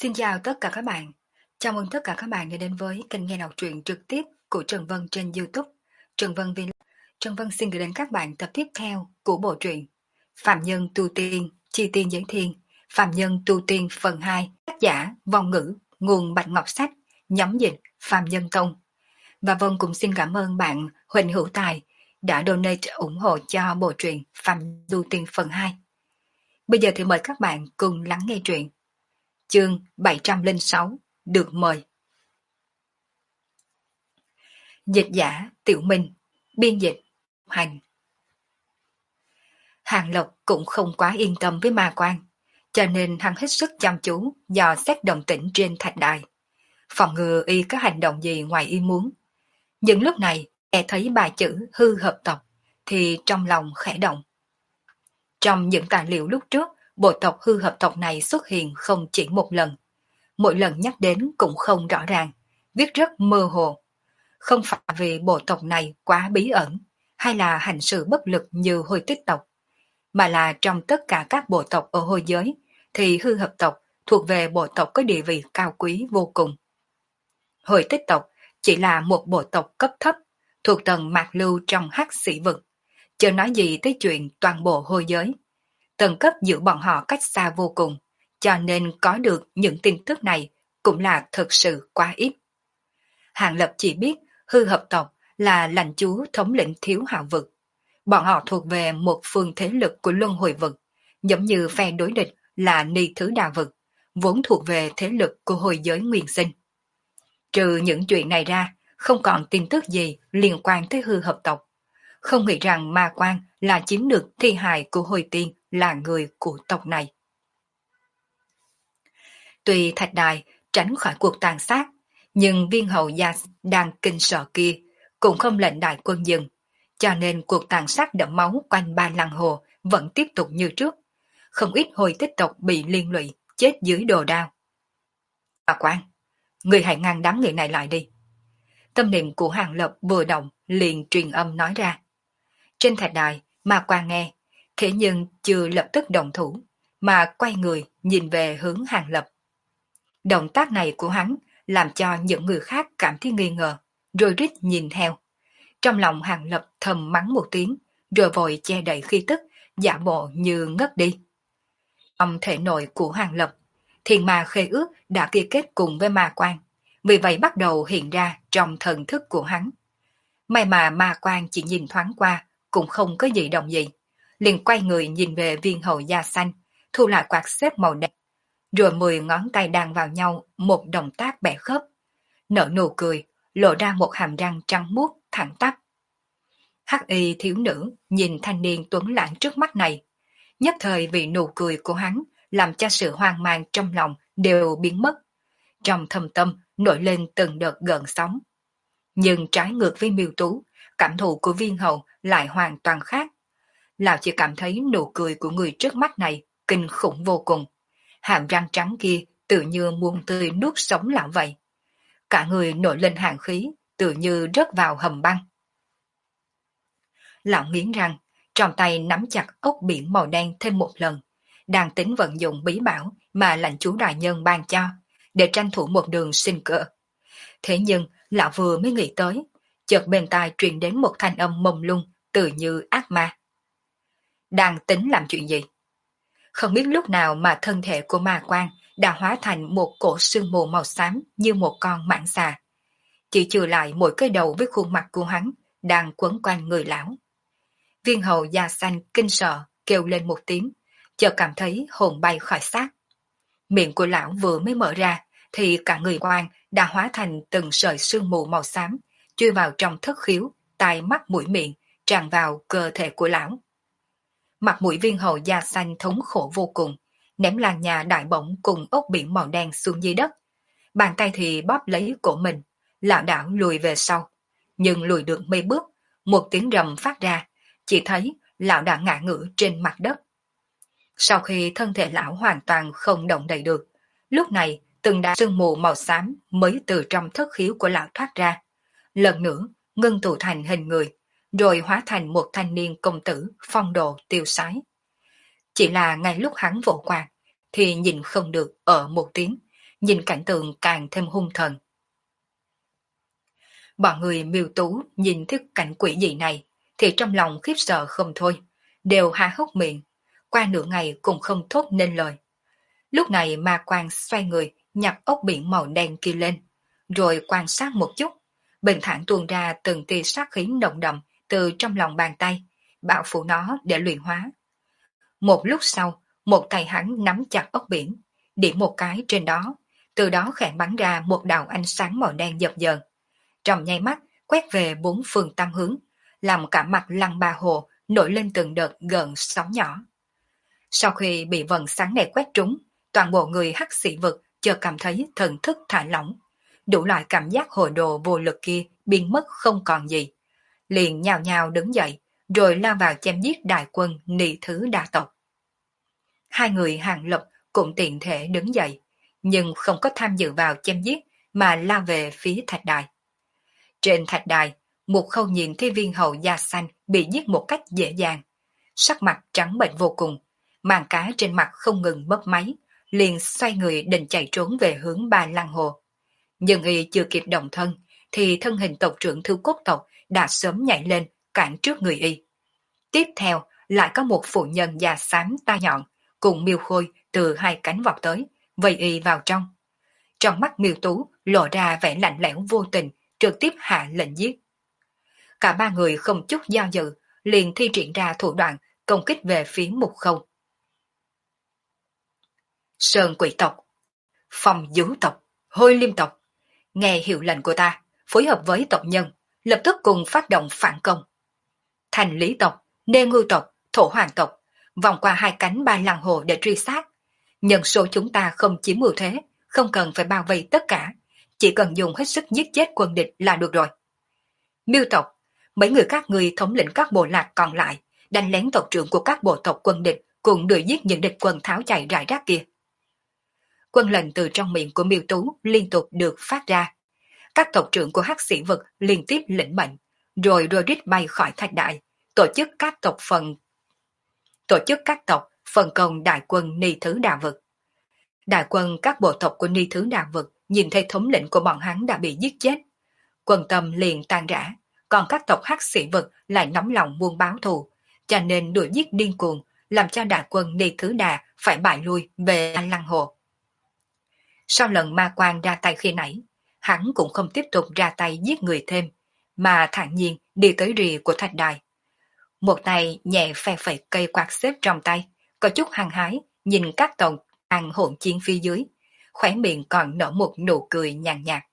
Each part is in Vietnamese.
Xin chào tất cả các bạn. Chào mừng tất cả các bạn đã đến với kênh nghe đọc truyện trực tiếp của Trần Vân trên YouTube. Trần Vân Vlog. Trần Vân xin gửi đến các bạn tập tiếp theo của bộ truyện Phạm Nhân Tu Tiên, Chi Tiên Giới Thiên, Phạm Nhân Tu Tiên phần 2, tác giả Vong Ngữ, nguồn Bạch Ngọc Sách, nhóm dịch Phạm Nhân Tông. Và Vân cũng xin cảm ơn bạn Huỳnh Hữu Tài đã donate ủng hộ cho bộ truyện Phạm Tu Tiên phần 2. Bây giờ thì mời các bạn cùng lắng nghe truyện. Chương 706 được mời. Dịch giả Tiểu Minh, biên dịch Hành. Hàng Lộc cũng không quá yên tâm với ma quan, cho nên hắn hết sức chăm chú dò xét động tĩnh trên thạch đài, phòng ngừa y có hành động gì ngoài ý muốn. Nhưng lúc này nghe thấy ba chữ hư hợp tộc thì trong lòng khẽ động. Trong những tài liệu lúc trước, bộ tộc hư hợp tộc này xuất hiện không chỉ một lần. Mỗi lần nhắc đến cũng không rõ ràng, viết rất mơ hồ. Không phải vì bộ tộc này quá bí ẩn, hay là hành sự bất lực như Hôi Tích tộc, mà là trong tất cả các bộ tộc ở Hôi giới, thì hư hợp tộc thuộc về bộ tộc có địa vị cao quý vô cùng. Hôi Tích tộc chỉ là một bộ tộc cấp thấp, thuộc tầng mạc lưu trong hắc sĩ vực, chưa nói gì tới chuyện toàn bộ Hôi giới. Tầng cấp giữa bọn họ cách xa vô cùng, cho nên có được những tin tức này cũng là thực sự quá ít. Hàng Lập chỉ biết hư hợp tộc là lãnh chúa thống lĩnh Thiếu Hạo vực. Bọn họ thuộc về một phương thế lực của luân hồi vực, giống như phe đối địch là Ni Thứ Đa vực, vốn thuộc về thế lực của hồi giới nguyên sinh. Trừ những chuyện này ra, không còn tin tức gì liên quan tới hư hợp tộc. Không nghĩ rằng ma quan là chiếm được thi hài của hồi tiên là người của tộc này. Tuy thạch đài tránh khỏi cuộc tàn sát, nhưng viên hầu gia đang kinh sợ kia cũng không lệnh đại quân dừng, cho nên cuộc tàn sát đẫm máu quanh ba lăng hồ vẫn tiếp tục như trước. Không ít hồi tích tộc bị liên lụy, chết dưới đồ đao. Ma quan, người hãy ngăn đám người này lại đi. Tâm niệm của Hàng Lập vừa động liền truyền âm nói ra. Trên thạch đài, ma quan nghe, thế nhưng chưa lập tức động thủ, mà quay người nhìn về hướng Hàng Lập. Động tác này của hắn làm cho những người khác cảm thấy nghi ngờ, rồi rít nhìn theo. Trong lòng Hàng Lập thầm mắng một tiếng, rồi vội che đậy khí tức, giả bộ như ngất đi. Trong thể nội của Hàng Lập, thiên ma khê ước đã ký kết cùng với ma quan, vì vậy bắt đầu hiện ra trong thần thức của hắn. May mà ma quan chỉ nhìn thoáng qua, cũng không có gì động gì, liền quay người nhìn về viên hầu da xanh, thu lại quạt xếp màu đen, rồi 10 ngón tay đan vào nhau một động tác bẻ khớp. Nở nụ cười, lộ ra một hàm răng trắng muốt thẳng tắp. Hắc y thiếu nữ nhìn thanh niên tuấn lãng trước mắt này, nhất thời vì nụ cười của hắn làm cho sự hoang mang trong lòng đều biến mất. Trong thâm tâm nổi lên từng đợt gợn sóng. Nhưng trái ngược với Miêu Tú, cảm thụ của viên hầu lại hoàn toàn khác. Lão chỉ cảm thấy nụ cười của người trước mắt này kinh khủng vô cùng. Hàm răng trắng kia tự như muốn tươi nuốt sống lão vậy. Cả người nổi lên hàn khí, tự như rớt vào hầm băng. Lão nghiến răng, trong tay nắm chặt ốc biển màu đen thêm một lần, đang tính vận dụng bí bảo mà lãnh chúa đại nhân ban cho, để tranh thủ một đường sinh cơ. Thế nhưng, lão vừa mới nghĩ tới, chợt bên tai truyền đến một thanh âm mông lung, tự như ác ma. Đang tính làm chuyện gì? Không biết lúc nào mà thân thể của ma quan đã hóa thành một cổ sương mù màu xám như một con mãng xà. Chỉ trừ lại mỗi cái đầu với khuôn mặt của hắn đang quấn quanh người lão. Viên hầu da xanh kinh sợ kêu lên một tiếng, chợt cảm thấy hồn bay khỏi xác. Miệng của lão vừa mới mở ra thì cả người quan đã hóa thành từng sợi sương mù màu xám, chui vào trong thất khiếu, tai mắt mũi miệng, tràn vào cơ thể của lão. Mặt mũi viên hầu da xanh thống khổ vô cùng, ném làn nhà đại bổng cùng ốc biển màu đen xuống dưới đất. Bàn tay thì bóp lấy cổ mình, lảo đảo lùi về sau. Nhưng lùi được mấy bước, một tiếng rầm phát ra, chỉ thấy lão đã ngã ngửa trên mặt đất. Sau khi thân thể lão hoàn toàn không động đậy được, lúc này từng đám sương mù màu xám mới từ trong thất khiếu của lão thoát ra. Lần nữa ngưng tụ thành hình người, rồi hóa thành một thanh niên công tử phong độ tiêu sái. Chỉ là ngay lúc hắn vỗ quạt, thì nhìn không được ở một tiếng, nhìn cảnh tượng càng thêm hung thần. Bọn người Miêu Tú nhìn thấy cảnh quỷ dị này, thì trong lòng khiếp sợ không thôi, đều há hốc miệng, qua nửa ngày cũng không thốt nên lời. Lúc này ma quang xoay người, nhặt ốc biển màu đen kia lên, rồi quan sát một chút, bình thản tuôn ra từng tia sát khí nồng đậm từ trong lòng bàn tay, bảo phủ nó để luyện hóa. Một lúc sau, một tay hắn nắm chặt ốc biển, điểm một cái trên đó, từ đó khẽ bắn ra một đạo ánh sáng màu đen dập dờn. Trong nháy mắt, quét về bốn phương tam hướng, làm cả mặt Lăng Ba Hồ nổi lên từng đợt gợn sóng nhỏ. Sau khi bị vầng sáng này quét trúng, toàn bộ người hắc sĩ vực chợt cảm thấy thần thức thả lỏng, đủ loại cảm giác hồi đồ vô lực kia biến mất không còn gì. Liền nhào nhào đứng dậy, rồi lao vào chém giết đại quân Nị Thứ Đa tộc. Hai người Hàng Lập cũng tiện thể đứng dậy, nhưng không có tham dự vào chém giết mà lao về phía thạch đài. Trên thạch đài, Mục Khâu nhìn thấy viên hầu da xanh bị giết một cách dễ dàng, sắc mặt trắng bệch vô cùng, màn cá trên mặt không ngừng mấp máy, liền xoay người định chạy trốn về hướng Ba Lăng Hồ. Nhưng y chưa kịp động thân, thì thân hình tộc trưởng Thư Cốt tộc đã sớm nhảy lên cản trước người y. Tiếp theo lại có một phụ nhân da xám tai nhọn cùng Miêu Khôi từ hai cánh vọt tới, vây y vào trong. Trong mắt Miêu Tú lộ ra vẻ lạnh lẽo vô tình, trực tiếp hạ lệnh giết. Cả ba người không chút do dự, liền thi triển ra thủ đoạn công kích về phía Mục Khâu. Sơn Quỷ tộc, Phong Dú tộc, Hôi Liêm tộc, nghe hiệu lệnh của ta, phối hợp với tộc nhân, lập tức cùng phát động phản công. Thành Lý tộc, Nê Ngưu tộc, Thổ Hoàng tộc, vòng qua hai cánh Ba Lăng Hồ để truy sát. Nhân số chúng ta không chiếm ưu thế, không cần phải bao vây tất cả, chỉ cần dùng hết sức giết chết quân địch là được rồi. Miêu tộc, mấy người các ngươi thống lĩnh các bộ lạc còn lại, đánh lén tộc trưởng của các bộ tộc quân địch, cùng đuổi giết những địch quân tháo chạy rải rác kia. Quân lệnh từ trong miệng của Miêu Tú liên tục được phát ra. Các tộc trưởng của hắc sĩ vực liên tiếp lĩnh mệnh, rồi rít bay khỏi thạch đại, tổ chức các tộc phân công đại quân Ni Thứ Đà vực. Đại quân các bộ tộc của Ni Thứ Đà vực nhìn thấy thống lĩnh của bọn hắn đã bị giết chết, quân tâm liền tan rã, còn các tộc hắc sĩ vực lại nóng lòng muốn báo thù, cho nên đuổi giết điên cuồng, làm cho đại quân Ni Thứ Đà phải bại lui về An Lăng Hồ. Sau lần ma quan ra tay khi nãy, hắn cũng không tiếp tục ra tay giết người thêm, mà thản nhiên đi tới rìa của thạch đài. Một tay nhẹ phe phẩy cây quạt xếp trong tay, có chút hăng hái, nhìn các tộc ăn hỗn chiến phía dưới, khóe miệng còn nở một nụ cười nhàn nhạt.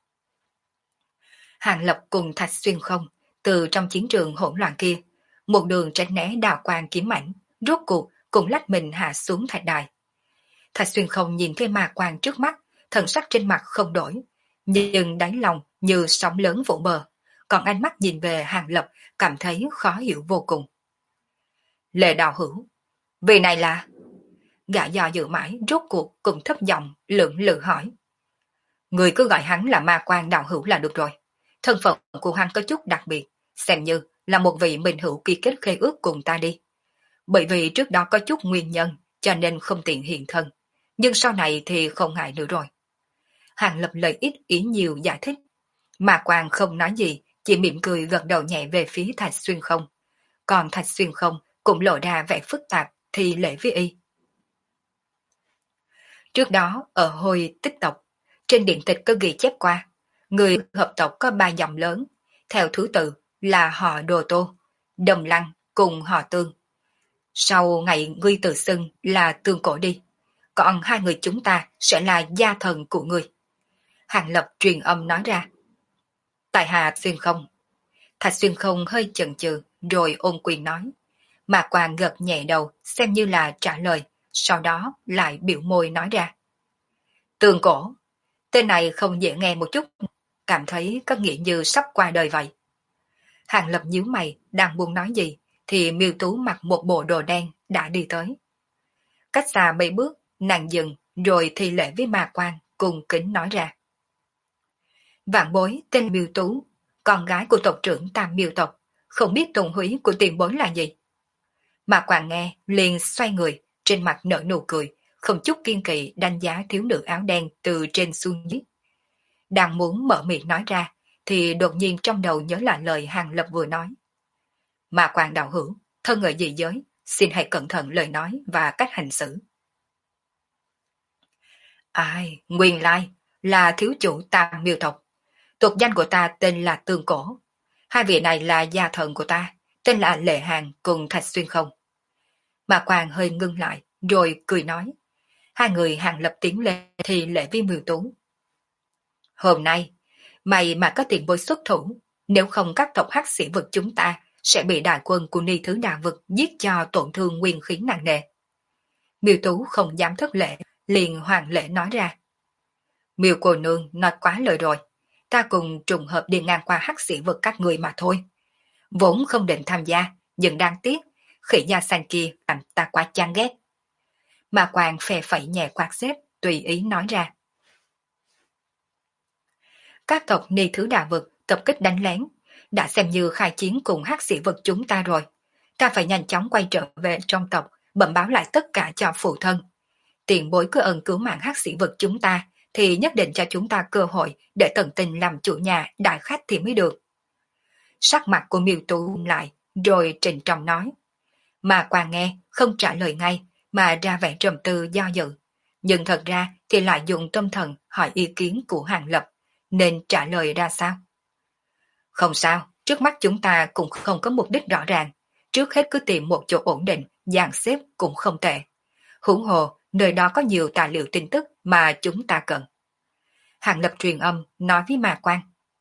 Hàng Lập cùng Thạch Xuyên Không, từ trong chiến trường hỗn loạn kia, một đường tránh né đào quang kiếm ảnh, rốt cuộc cũng lách mình hạ xuống thạch đài. Thạch Xuyên Không nhìn thấy ma quang trước mắt, thần sắc trên mặt không đổi, nhưng đáy lòng như sóng lớn vỗ bờ, còn ánh mắt nhìn về Hàng Lập cảm thấy khó hiểu vô cùng. Lệ Đạo Hữu, vì này là... Gã dò dự mãi, rốt cuộc cũng thấp giọng lưỡng lự hỏi. Người cứ gọi hắn là ma quan đạo hữu là được rồi. Thân phận của hắn có chút đặc biệt, xem như là một vị minh hữu ký kết khế ước cùng ta đi. Bởi vì trước đó có chút nguyên nhân, cho nên không tiện hiện thân. Nhưng sau này thì không ngại nữa rồi. Hàng Lập lời ít ý nhiều giải thích. Ma quan không nói gì, chỉ mỉm cười gật đầu nhẹ về phía Thạch Xuyên Không. Còn Thạch Xuyên Không cũng lộ ra vẻ phức tạp thì lễ với y. Trước đó, ở hồi tích tộc, trên điện tịch có ghi chép qua, người hợp tộc có 3 dòng lớn, theo thứ tự là họ Đồ Tô, Đồng Lăng cùng họ Tương. Sau ngày ngươi tự xưng là Tương Cổ đi, còn hai người chúng ta sẽ là gia thần của ngươi. Hàng Lập truyền âm nói ra. Tại hạ Xuyên Không. Thạch Xuyên Không hơi chần chừ rồi ôn quyền nói. Mà Quang gật nhẹ đầu xem như là trả lời, sau đó lại biểu môi nói ra. Tương Cổ, tên này không dễ nghe một chút, cảm thấy có nghĩa như sắp qua đời vậy. Hàng Lập nhíu mày, đang buông nói gì, thì Miêu Tú mặc một bộ đồ đen đã đi tới. Cách xa mấy bước, nàng dừng, rồi thi lễ với Ma Quan, cùng kính nói ra. Vạn bối tên Miêu Tú, con gái của tộc trưởng Tam Miêu tộc, không biết tôn húy của tiền bối là gì. Ma Quan nghe, liền xoay người, trên mặt nở nụ cười, không chút kiên kỵ đánh giá thiếu nữ áo đen từ trên xuống dưới. Đang muốn mở miệng nói ra, thì đột nhiên trong đầu nhớ lại lời Hàng Lập vừa nói. Mà Quan đạo hữu, thân ở dị giới, xin hãy cẩn thận lời nói và cách hành xử. Ai, nguyên lai, là thiếu chủ Tam Miêu tộc. Tục danh của ta tên là Tương Cổ. Hai vị này là gia thần của ta, tên là Lệ Hàng cùng Thạch Xuyên không. Mà Quan hơi ngưng lại, rồi cười nói. Hai người Hàng Lập tiến lên thì lễ vi Miêu Tú. Hôm nay, mày mà có tiền bối xuất thủ, nếu không các tộc hắc sĩ vực chúng ta sẽ bị đại quân của Ni Thứ Đà vực giết cho tổn thương nguyên khí nặng nề. Miêu Tú không dám thất lễ, liền hoàng lễ nói ra. Miêu cô nương nói quá lời rồi, ta cùng trùng hợp đi ngang qua hắc sĩ vực các người mà thôi. Vốn không định tham gia, nhưng đáng tiếc, khỉ da xanh kia làm ta quá chán ghét. Mà Quan phè phẩy nhẹ quạt xếp, tùy ý nói ra. Các tộc Ni Thứ Đà vực tập kích đánh lén, đã xem như khai chiến cùng hắc sĩ vực chúng ta rồi. Ta phải nhanh chóng quay trở về trong tộc, bẩm báo lại tất cả cho phụ thân. Tiền bối cứ ơn cứu mạng hắc sĩ vực chúng ta, thì nhất định cho chúng ta cơ hội để tận tình làm chủ nhà đại khách thì mới được. Sắc mặt của Miêu Tú lại, rồi trịnh trọng nói. Mà Quan nghe, không trả lời ngay, mà ra vẻ trầm tư do dự. Nhưng thật ra thì lại dùng tâm thần hỏi ý kiến của Hàng Lập, nên trả lời ra sao? Không sao, trước mắt chúng ta cũng không có mục đích rõ ràng. Trước hết cứ tìm một chỗ ổn định, dàn xếp cũng không tệ. Huống hồ, nơi đó có nhiều tài liệu tin tức mà chúng ta cần. Hàng Lập truyền âm nói với Ma Quan.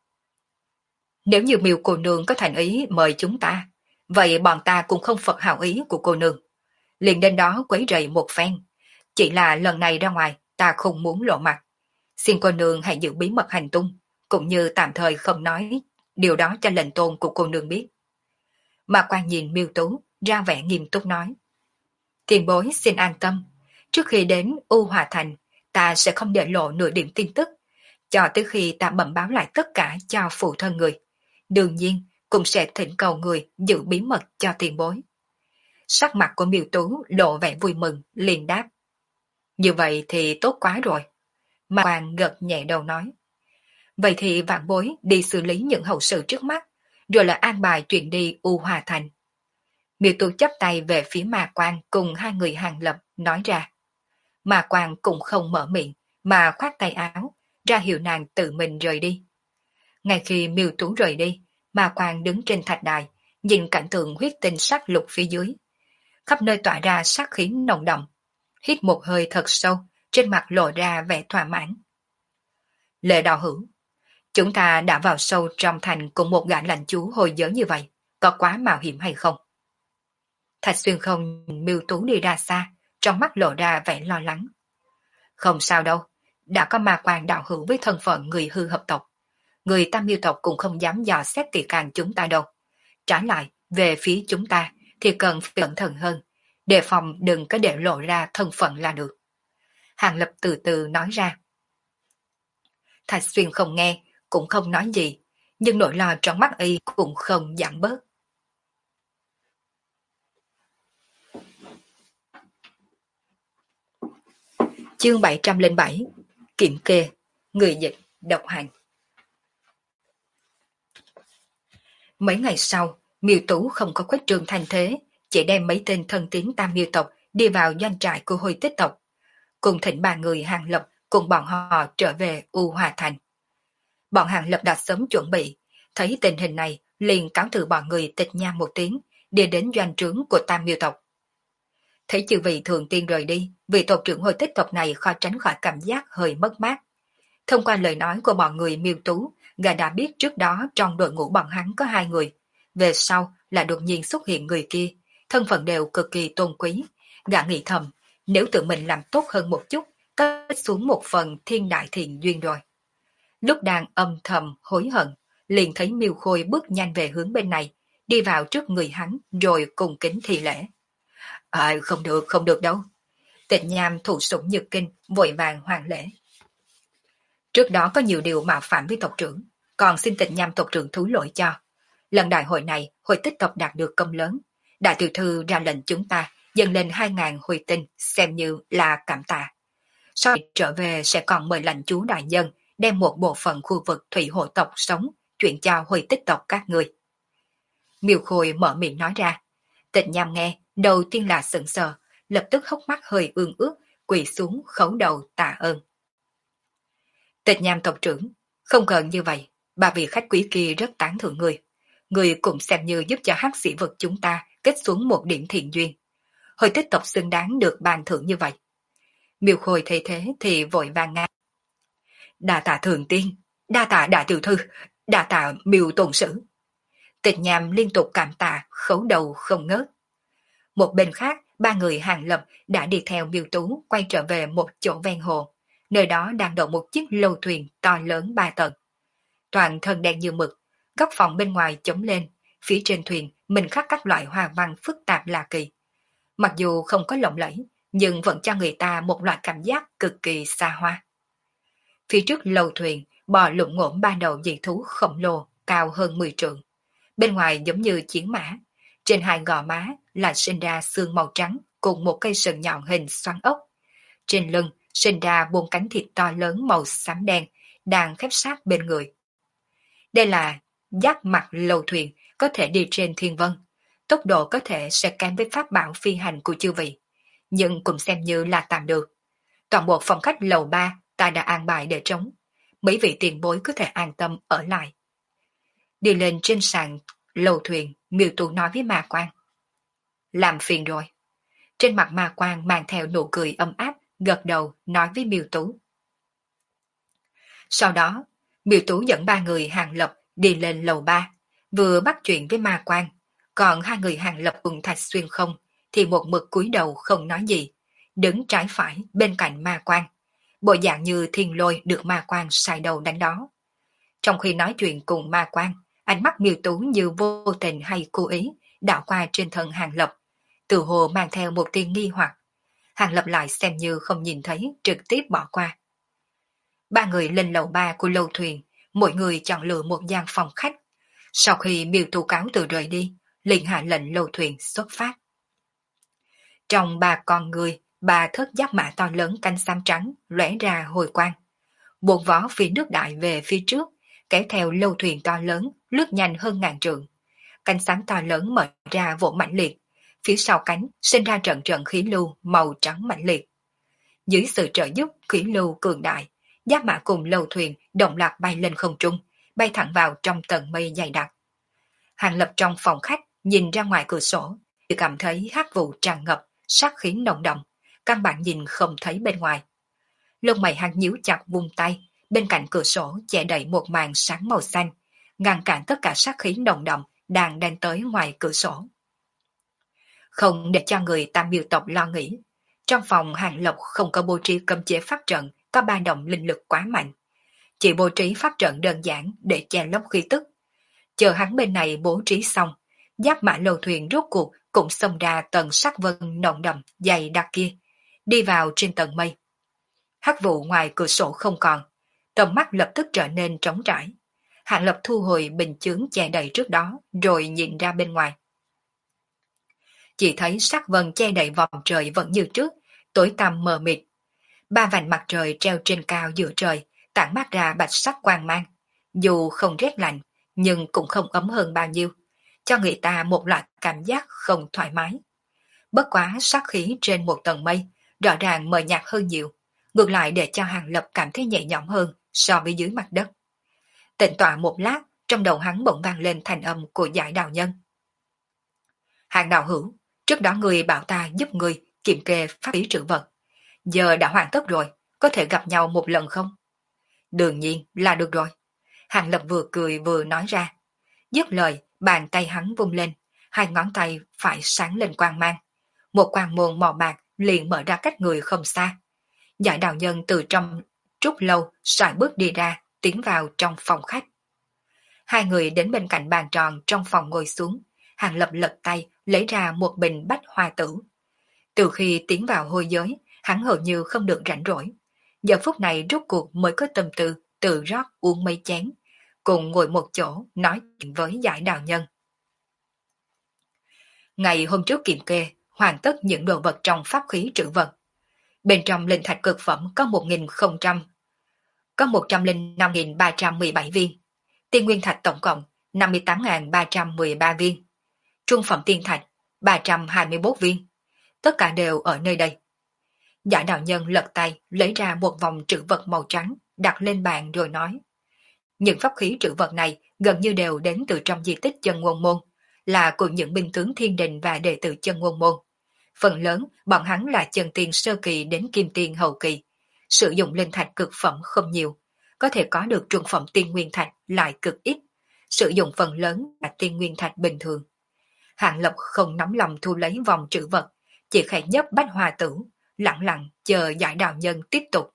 Nếu như Miêu cô nương có thành ý mời chúng ta, vậy bọn ta cũng không phật hảo ý của cô nương. Liền đến đó quấy rầy một phen. Chỉ là lần này ra ngoài, ta không muốn lộ mặt. Xin cô nương hãy giữ bí mật hành tung, cũng như tạm thời không nói điều đó cho lệnh tôn của cô nương biết. Ma Quan nhìn Miêu Tú, ra vẻ nghiêm túc nói. Tiền bối xin an tâm, trước khi đến U Hòa Thành, ta sẽ không để lộ nửa điểm tin tức, cho tới khi ta bẩm báo lại tất cả cho phụ thân người. Đương nhiên, cũng sẽ thỉnh cầu người giữ bí mật cho tiền bối. Sắc mặt của Miêu Tú lộ vẻ vui mừng, liền đáp. Như vậy thì tốt quá rồi. Ma Quan gật nhẹ đầu nói. Vậy thì vạn bối đi xử lý những hậu sự trước mắt, rồi là an bài chuyện đi U Hòa Thành. Miêu Tú chắp tay về phía Ma Quan cùng hai người Hàng Lập nói ra. Ma Quan cũng không mở miệng, mà khoát tay áo, ra hiệu nàng tự mình rời đi. Ngay khi Miêu Tú rời đi, Ma Quan đứng trên thạch đài, nhìn cảnh tượng huyết tinh sắc lục phía dưới. Khắp nơi tỏa ra sát khí nồng đậm. Hít một hơi thật sâu, trên mặt lộ ra vẻ thỏa mãn. Lệ đạo hữu, chúng ta đã vào sâu trong thành cùng một gã lãnh chúa hồi giới như vậy, có quá mạo hiểm hay không? Thạch Xuyên không nhìn Miêu Tú đi ra xa, trong mắt lộ ra vẻ lo lắng. Không sao đâu, đã có Ma Quan đạo hữu với thân phận người hư hợp tộc. Người Tam Miêu tộc cũng không dám dò xét tỉ càng chúng ta đâu. Trái lại, về phía chúng ta thì cần phải cẩn thận hơn, đề phòng đừng có để lộ ra thân phận là được. Hàng Lập từ từ nói ra. Thạch Xuyên không nghe, cũng không nói gì, nhưng nỗi lo trong mắt y cũng không giảm bớt. Chương 707 Kiểm kê, người dịch, độc hành. Mấy ngày sau, Miêu Tú không có khuếch trương thành thế, chỉ đem mấy tên thân tín Tam Miêu tộc đi vào doanh trại của Hồi Tích tộc, cùng thỉnh ba người Hàng Lập cùng bọn họ trở về U Hòa Thành. Bọn Hàng Lập đã sớm chuẩn bị, thấy tình hình này liền cáo từ bọn người tịch nhang một tiếng, đi đến doanh trướng của Tam Miêu tộc. Thấy chư vị thường tiên rời đi, vị tộc trưởng Hồi Tích tộc này khó tránh khỏi cảm giác hơi mất mát. Thông qua lời nói của bọn người Miêu Tú, gã đã biết trước đó trong đội ngũ bọn hắn có hai người, về sau là đột nhiên xuất hiện người kia, thân phận đều cực kỳ tôn quý. Gã nghĩ thầm, nếu tự mình làm tốt hơn một chút, kết xuống một phần thiên đại thiện duyên rồi. Lúc đang âm thầm hối hận, liền thấy Miêu Khôi bước nhanh về hướng bên này, đi vào trước người hắn rồi cùng kính thi lễ. Không được đâu. Tịch Nham thủ sủng nhược kinh, vội vàng hoàn lễ. Trước đó có nhiều điều mạo phạm với tộc trưởng, còn xin Tịch Nham tộc trưởng thú lỗi cho. Lần đại hội này, Hồi Tích tộc đạt được công lớn. Đại tiểu thư ra lệnh chúng ta dâng lên 2.000 huy tinh xem như là cảm tạ. Sau khi trở về sẽ còn mời lãnh chúa đại nhân đem một bộ phận khu vực thủy hộ tộc sống chuyển cho Huy Tích tộc các người. Miêu Khôi mở miệng nói ra. Tịch Nham nghe, đầu tiên là sững sờ, lập tức hốc mắt hơi ương ướt, quỳ xuống khấu đầu tạ ơn. Tịch Nham tộc trưởng, không cần như vậy, bà vị khách quý kia rất tán thưởng người. Người cũng xem như giúp cho hắc sĩ vực chúng ta kết xuống một điểm thiện duyên. Hồi Tích tộc xứng đáng được ban thưởng như vậy. Miêu Khôi thấy thế thì vội vàng ngang. Đa tạ thường tiên, đa tạ đại tiểu thư, đa tạ Miêu tôn sử. Tịch Nham liên tục cảm tạ, khấu đầu không ngớt. Một bên khác, ba người Hàng Lập đã đi theo Miêu Tú quay trở về một chỗ ven hồ. Nơi đó đang đậu một chiếc lâu thuyền to lớn 3 tầng. Toàn thân đen như mực, góc phòng bên ngoài chống lên, phía trên thuyền mình khắc các loại hoa văn phức tạp lạ kỳ. Mặc dù không có lộng lẫy, nhưng vẫn cho người ta một loại cảm giác cực kỳ xa hoa. Phía trước lâu thuyền, bò lụng ngỗng ba đầu dị thú khổng lồ, cao hơn 10 trượng. Bên ngoài giống như chiến mã, trên hai gò má là sinh ra xương màu trắng cùng một cây sừng nhọn hình xoắn ốc. Trên lưng sinh ra bốn cánh thịt to lớn màu xám đen, đang khép sát bên người. Đây là giác mặt lâu thuyền, có thể đi trên thiên vân. Tốc độ có thể sẽ kém với pháp bảo phi hành của chư vị, nhưng cũng xem như là tạm được. Toàn bộ phòng khách lầu 3 ta đã an bài để trống, mấy vị tiền bối có thể an tâm ở lại. Đi lên trên sàn lầu thuyền, Miêu Tú nói với Ma Quang. Làm phiền rồi. Trên mặt Ma Quang mang theo nụ cười ấm áp, gật đầu nói với Miêu Tú. Sau đó, Miêu Tú dẫn ba người Hàng Lập đi lên lầu 3, vừa bắt chuyện với Ma Quang, còn hai người Hàng Lập cùng Thạch Xuyên không thì một mực cúi đầu không nói gì, đứng trái phải bên cạnh Ma Quang, bộ dạng như thiên lôi được Ma Quang sai đầu đánh đó. Trong khi nói chuyện cùng Ma Quang, ánh mắt Miêu Tú như vô tình hay cố ý đảo qua trên thân Hàng Lập, từ hồ mang theo một tia nghi hoặc. Hàng Lập lại xem như không nhìn thấy, trực tiếp bỏ qua. Ba người lên lầu 3 của lâu thuyền, mỗi người chọn lựa một gian phòng khách. Sau khi Miêu Tú cáo từ rời đi, liền hạ lệnh lâu thuyền xuất phát. Trong ba con người, ba thất giáp mã to lớn cánh xám trắng lóe ra hồi quang. Buộc vó phi nước đại về phía trước, kéo theo lâu thuyền to lớn, lướt nhanh hơn ngàn trượng. Cánh xám to lớn mở ra vỗ mãnh liệt, phía sau cánh sinh ra trận trận khí lưu màu trắng mãnh liệt. Dưới sự trợ giúp khí lưu cường đại, giáp mã cùng lâu thuyền đồng loạt bay lên không trung, bay thẳng vào trong tầng mây dày đặc. Hàng Lập trong phòng khách nhìn ra ngoài cửa sổ, thì cảm thấy hắc vụ tràn ngập, sát khí nồng đậm, căn bản nhìn không thấy bên ngoài. Lông mày hắn nhíu chặt vung tay, bên cạnh cửa sổ che đậy một màn sáng màu xanh, ngăn cản tất cả sát khí nồng đậm đang đang tới ngoài cửa sổ. Không để cho người Tam Miêu tộc lo nghĩ, trong phòng Hàng Lập không có bố trí cấm chế pháp trận có ba động linh lực quá mạnh, chỉ bố trí pháp trận đơn giản để che lấp khí tức. Chờ hắn bên này bố trí xong, giáp mã lầu thuyền rốt cuộc cũng xông ra tầng sắc vân nồng đậm dày đặc kia, đi vào trên tầng mây. Hắc vụ ngoài cửa sổ không còn, tầm mắt lập tức trở nên trống trải. Hàng Lập thu hồi bình chướng che đầy trước đó, rồi nhìn ra bên ngoài. Chỉ thấy sắc vân che đầy vòng trời vẫn như trước, tối tăm mờ mịt. Ba vành mặt trời treo trên cao giữa trời, tản mát ra bạch sắc quang mang. Dù không rét lạnh, nhưng cũng không ấm hơn bao nhiêu, cho người ta một loại cảm giác không thoải mái. Bất quá sát khí trên một tầng mây, rõ ràng mờ nhạt hơn nhiều, ngược lại để cho Hàng Lập cảm thấy nhẹ nhõm hơn so với dưới mặt đất. Tịnh tọa một lát, trong đầu hắn bỗng vang lên thanh âm của Giải Đạo Nhân. Hàng đạo hữu, trước đó người bảo ta giúp người kiểm kê pháp ý trữ vật. Giờ đã hoàn tất rồi, có thể gặp nhau một lần không? Đương nhiên là được rồi. Hàng Lập vừa cười vừa nói ra. Dứt lời, bàn tay hắn vung lên, hai ngón tay phải sáng lên quang mang. Một quang môn màu bạc liền mở ra cách người không xa. Giải Đạo Nhân từ trong trúc lâu sải bước đi ra, tiến vào trong phòng khách. Hai người đến bên cạnh bàn tròn trong phòng ngồi xuống. Hàng Lập lật tay lấy ra một bình bách hoa tử. Từ khi tiến vào hôi giới, hắn hầu như không được rảnh rỗi. Giờ phút này rốt cuộc mới có tâm tư tự rót uống mấy chén, cùng ngồi một chỗ nói chuyện với Giải Đạo Nhân. Ngày hôm trước kiểm kê, hoàn tất những đồ vật trong pháp khí trữ vật. Bên trong linh thạch cực phẩm có 105.317 viên, tiên nguyên thạch tổng cộng 58.313 viên, trung phẩm tiên thạch 321 viên, tất cả đều ở nơi đây. Giả đạo nhân lật tay lấy ra một vòng trữ vật màu trắng đặt lên bàn rồi nói: những pháp khí trữ vật này gần như đều đến từ trong di tích Chân Ngôn Môn, là của những binh tướng thiên đình và đệ tử Chân Ngôn Môn. Phần lớn bọn hắn là chân tiên sơ kỳ đến kim tiên hậu kỳ, sử dụng linh thạch cực phẩm không nhiều, có thể có được trung phẩm tiên nguyên thạch lại cực ít, sử dụng phần lớn là tiên nguyên thạch bình thường. Hạng Lập không nắm lòng thu lấy vòng trữ vật, chỉ khẽ nhấp bách hoa tử, lặng lặng chờ Giải đạo nhân tiếp tục.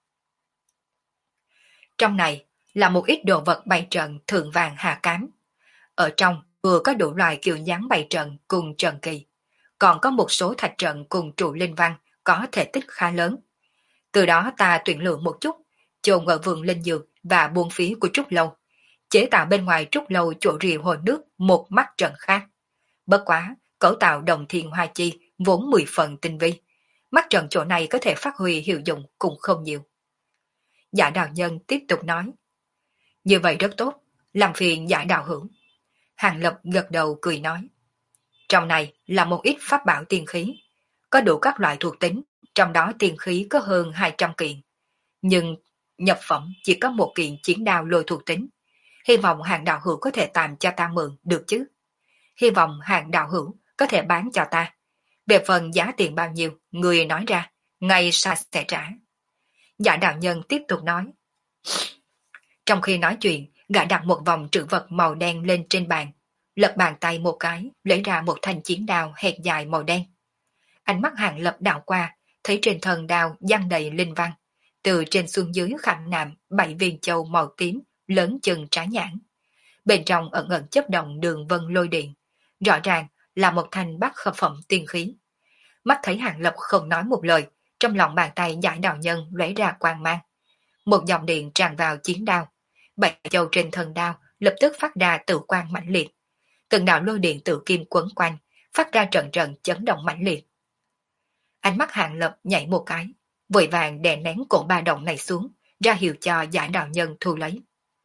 Trong này là một ít đồ vật bày trận thượng vàng hạ cám. Ở trong vừa có đủ loại kiểu dáng bày trận cùng trận kỳ, còn có một số thạch trận cùng trụ linh văn có thể tích khá lớn. Từ đó ta tuyển lựa một chút, chôn ở vườn linh dược và buôn phí của Trúc Lâu, chế tạo bên ngoài Trúc Lâu chỗ rìa hồ nước một mắt trận khác. Bất quá, cấu tạo đồng thiên hoa chi vốn 10 phần tinh vi, mắt trận chỗ này có thể phát huy hiệu dụng cũng không nhiều. Giả đạo nhân tiếp tục nói: như vậy rất tốt, làm phiền Giả đạo hữu. Hàng Lập gật đầu cười nói: trong này là một ít pháp bảo tiên khí, có đủ các loại thuộc tính, trong đó tiên khí có hơn 200 kiện. Nhưng nhập phẩm chỉ có một kiện chiến đao lôi thuộc tính. Hy vọng Hàng đạo hữu có thể tạm cho ta mượn được chứ. Hy vọng Hàng đạo hữu có thể bán cho ta. Về phần giá tiền bao nhiêu, người nói ra, ngay sa sẽ trả. Giả đạo nhân tiếp tục nói. Trong khi nói chuyện, gã đặt một vòng trữ vật màu đen lên trên bàn, lật bàn tay một cái, lấy ra một thanh chiến đao hẹp dài màu đen. Ánh mắt Hàng Lập đảo qua, thấy trên thân đao giăng đầy linh văn, từ trên xuống dưới khảm nạm 7 viên châu màu tím lớn chừng trái nhãn. Bên trong ẩn ẩn chấp động đường vân lôi điện, rõ ràng là một thanh bát khâm phẩm tiên khí. Mắt thấy Hàng Lập không nói một lời, trong lòng bàn tay Giải đạo nhân lóe ra quang mang. Một dòng điện tràn vào chiến đao, 7 châu trên thân đao lập tức phát ra tự quang mãnh liệt. Từng đạo lôi điện tự kim quấn quanh, phát ra trận trận chấn động mãnh liệt. Ánh mắt Hàng Lập nhảy một cái, vội vàng đè nén cỗ ba động này xuống, ra hiệu cho Giải đạo nhân thu lấy.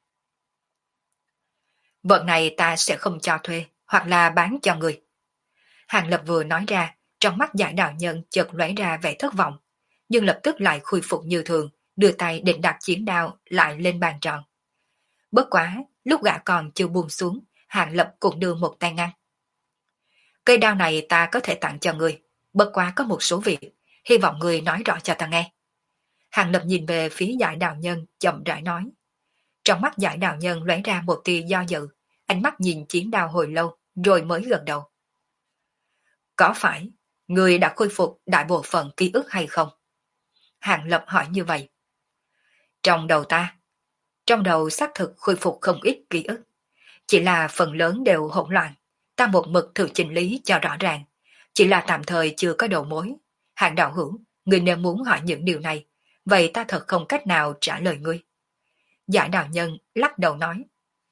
Vật này ta sẽ không cho thuê, hoặc là bán cho người. Hàng Lập vừa nói ra, trong mắt Giải đạo nhân chợt lóe ra vẻ thất vọng, nhưng lập tức lại khôi phục như thường, đưa tay định đặt chiến đao lại lên bàn tròn. Bất quá, lúc gã còn chưa buông xuống, Hàng Lập cũng đưa một tay ngăn. Cây đao này ta có thể tặng cho người, bất quá có một số việc, hy vọng người nói rõ cho ta nghe. Hàng Lập nhìn về phía Giải đạo nhân, chậm rãi nói. Trong mắt Giải đạo nhân lóe ra một tia do dự, ánh mắt nhìn chiến đao hồi lâu, rồi mới gật đầu. Có phải, người đã khôi phục đại bộ phận ký ức hay không? Hàng Lập hỏi như vậy. Trong đầu xác thực khôi phục không ít ký ức, chỉ là phần lớn đều hỗn loạn, ta một mực thử chỉnh lý cho rõ ràng, chỉ là tạm thời chưa có đầu mối. Hàng đạo hữu, người nếu muốn hỏi những điều này, vậy ta thật không cách nào trả lời ngươi. Giả đạo nhân lắc đầu nói.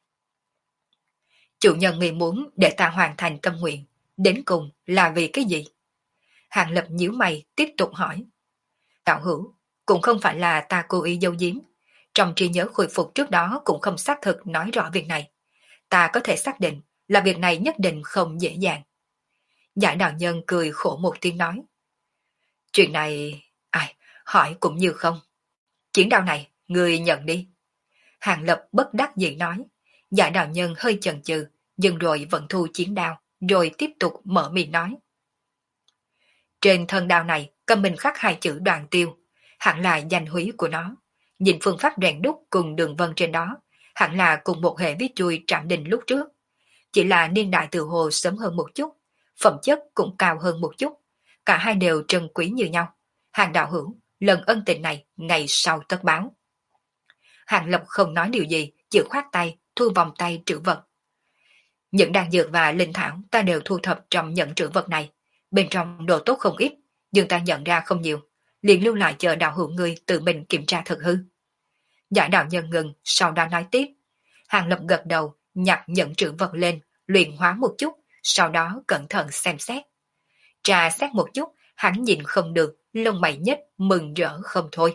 Chủ nhân người muốn để ta hoàn thành tâm nguyện, đến cùng là vì cái gì? Hàng Lập nhíu mày tiếp tục hỏi. Đạo hữu, cũng không phải là ta cố ý giấu giếm, trong trí nhớ khôi phục trước đó cũng không xác thực nói rõ việc này. Ta có thể xác định là việc này nhất định không dễ dàng. Giải đạo nhân cười khổ một tiếng nói. Chuyện này, hỏi cũng như không. Chiến đao này, người nhận đi. Hàng Lập bất đắc dĩ nói. Giải đạo nhân hơi chần chừ, nhưng rồi vẫn thu chiến đao, rồi tiếp tục mở miệng nói. Trên thân đao này có mình khắc 2 chữ Đoàn Tiêu, hẳn là danh húy của nó. Nhìn phương pháp rèn đúc cùng đường vân trên đó, hẳn là cùng một hệ viết chui Trạm Đình lúc trước. Chỉ là niên đại tự hồ sớm hơn một chút, phẩm chất cũng cao hơn một chút, cả hai đều trân quý như nhau. Hàng đạo hữu, lần ân tình này ngày sau tất báo. Hàng Lập không nói điều gì, chỉ khoát tay, thu vòng tay trữ vật. Những đan dược và linh thảo ta đều thu thập trong nhận trữ vật này, bên trong đồ tốt không ít, nhưng ta nhận ra không nhiều, liền lưu lại chờ đạo hữu ngươi tự mình kiểm tra thực hư. Giả đạo nhân ngừng, sau đó nói tiếp. Hàng Lập gật đầu, nhặt nhận trữ vật lên, luyện hóa một chút, sau đó cẩn thận xem xét. Trà xét một chút, hắn nhìn không được, lông mày nhếch mừng rỡ không thôi.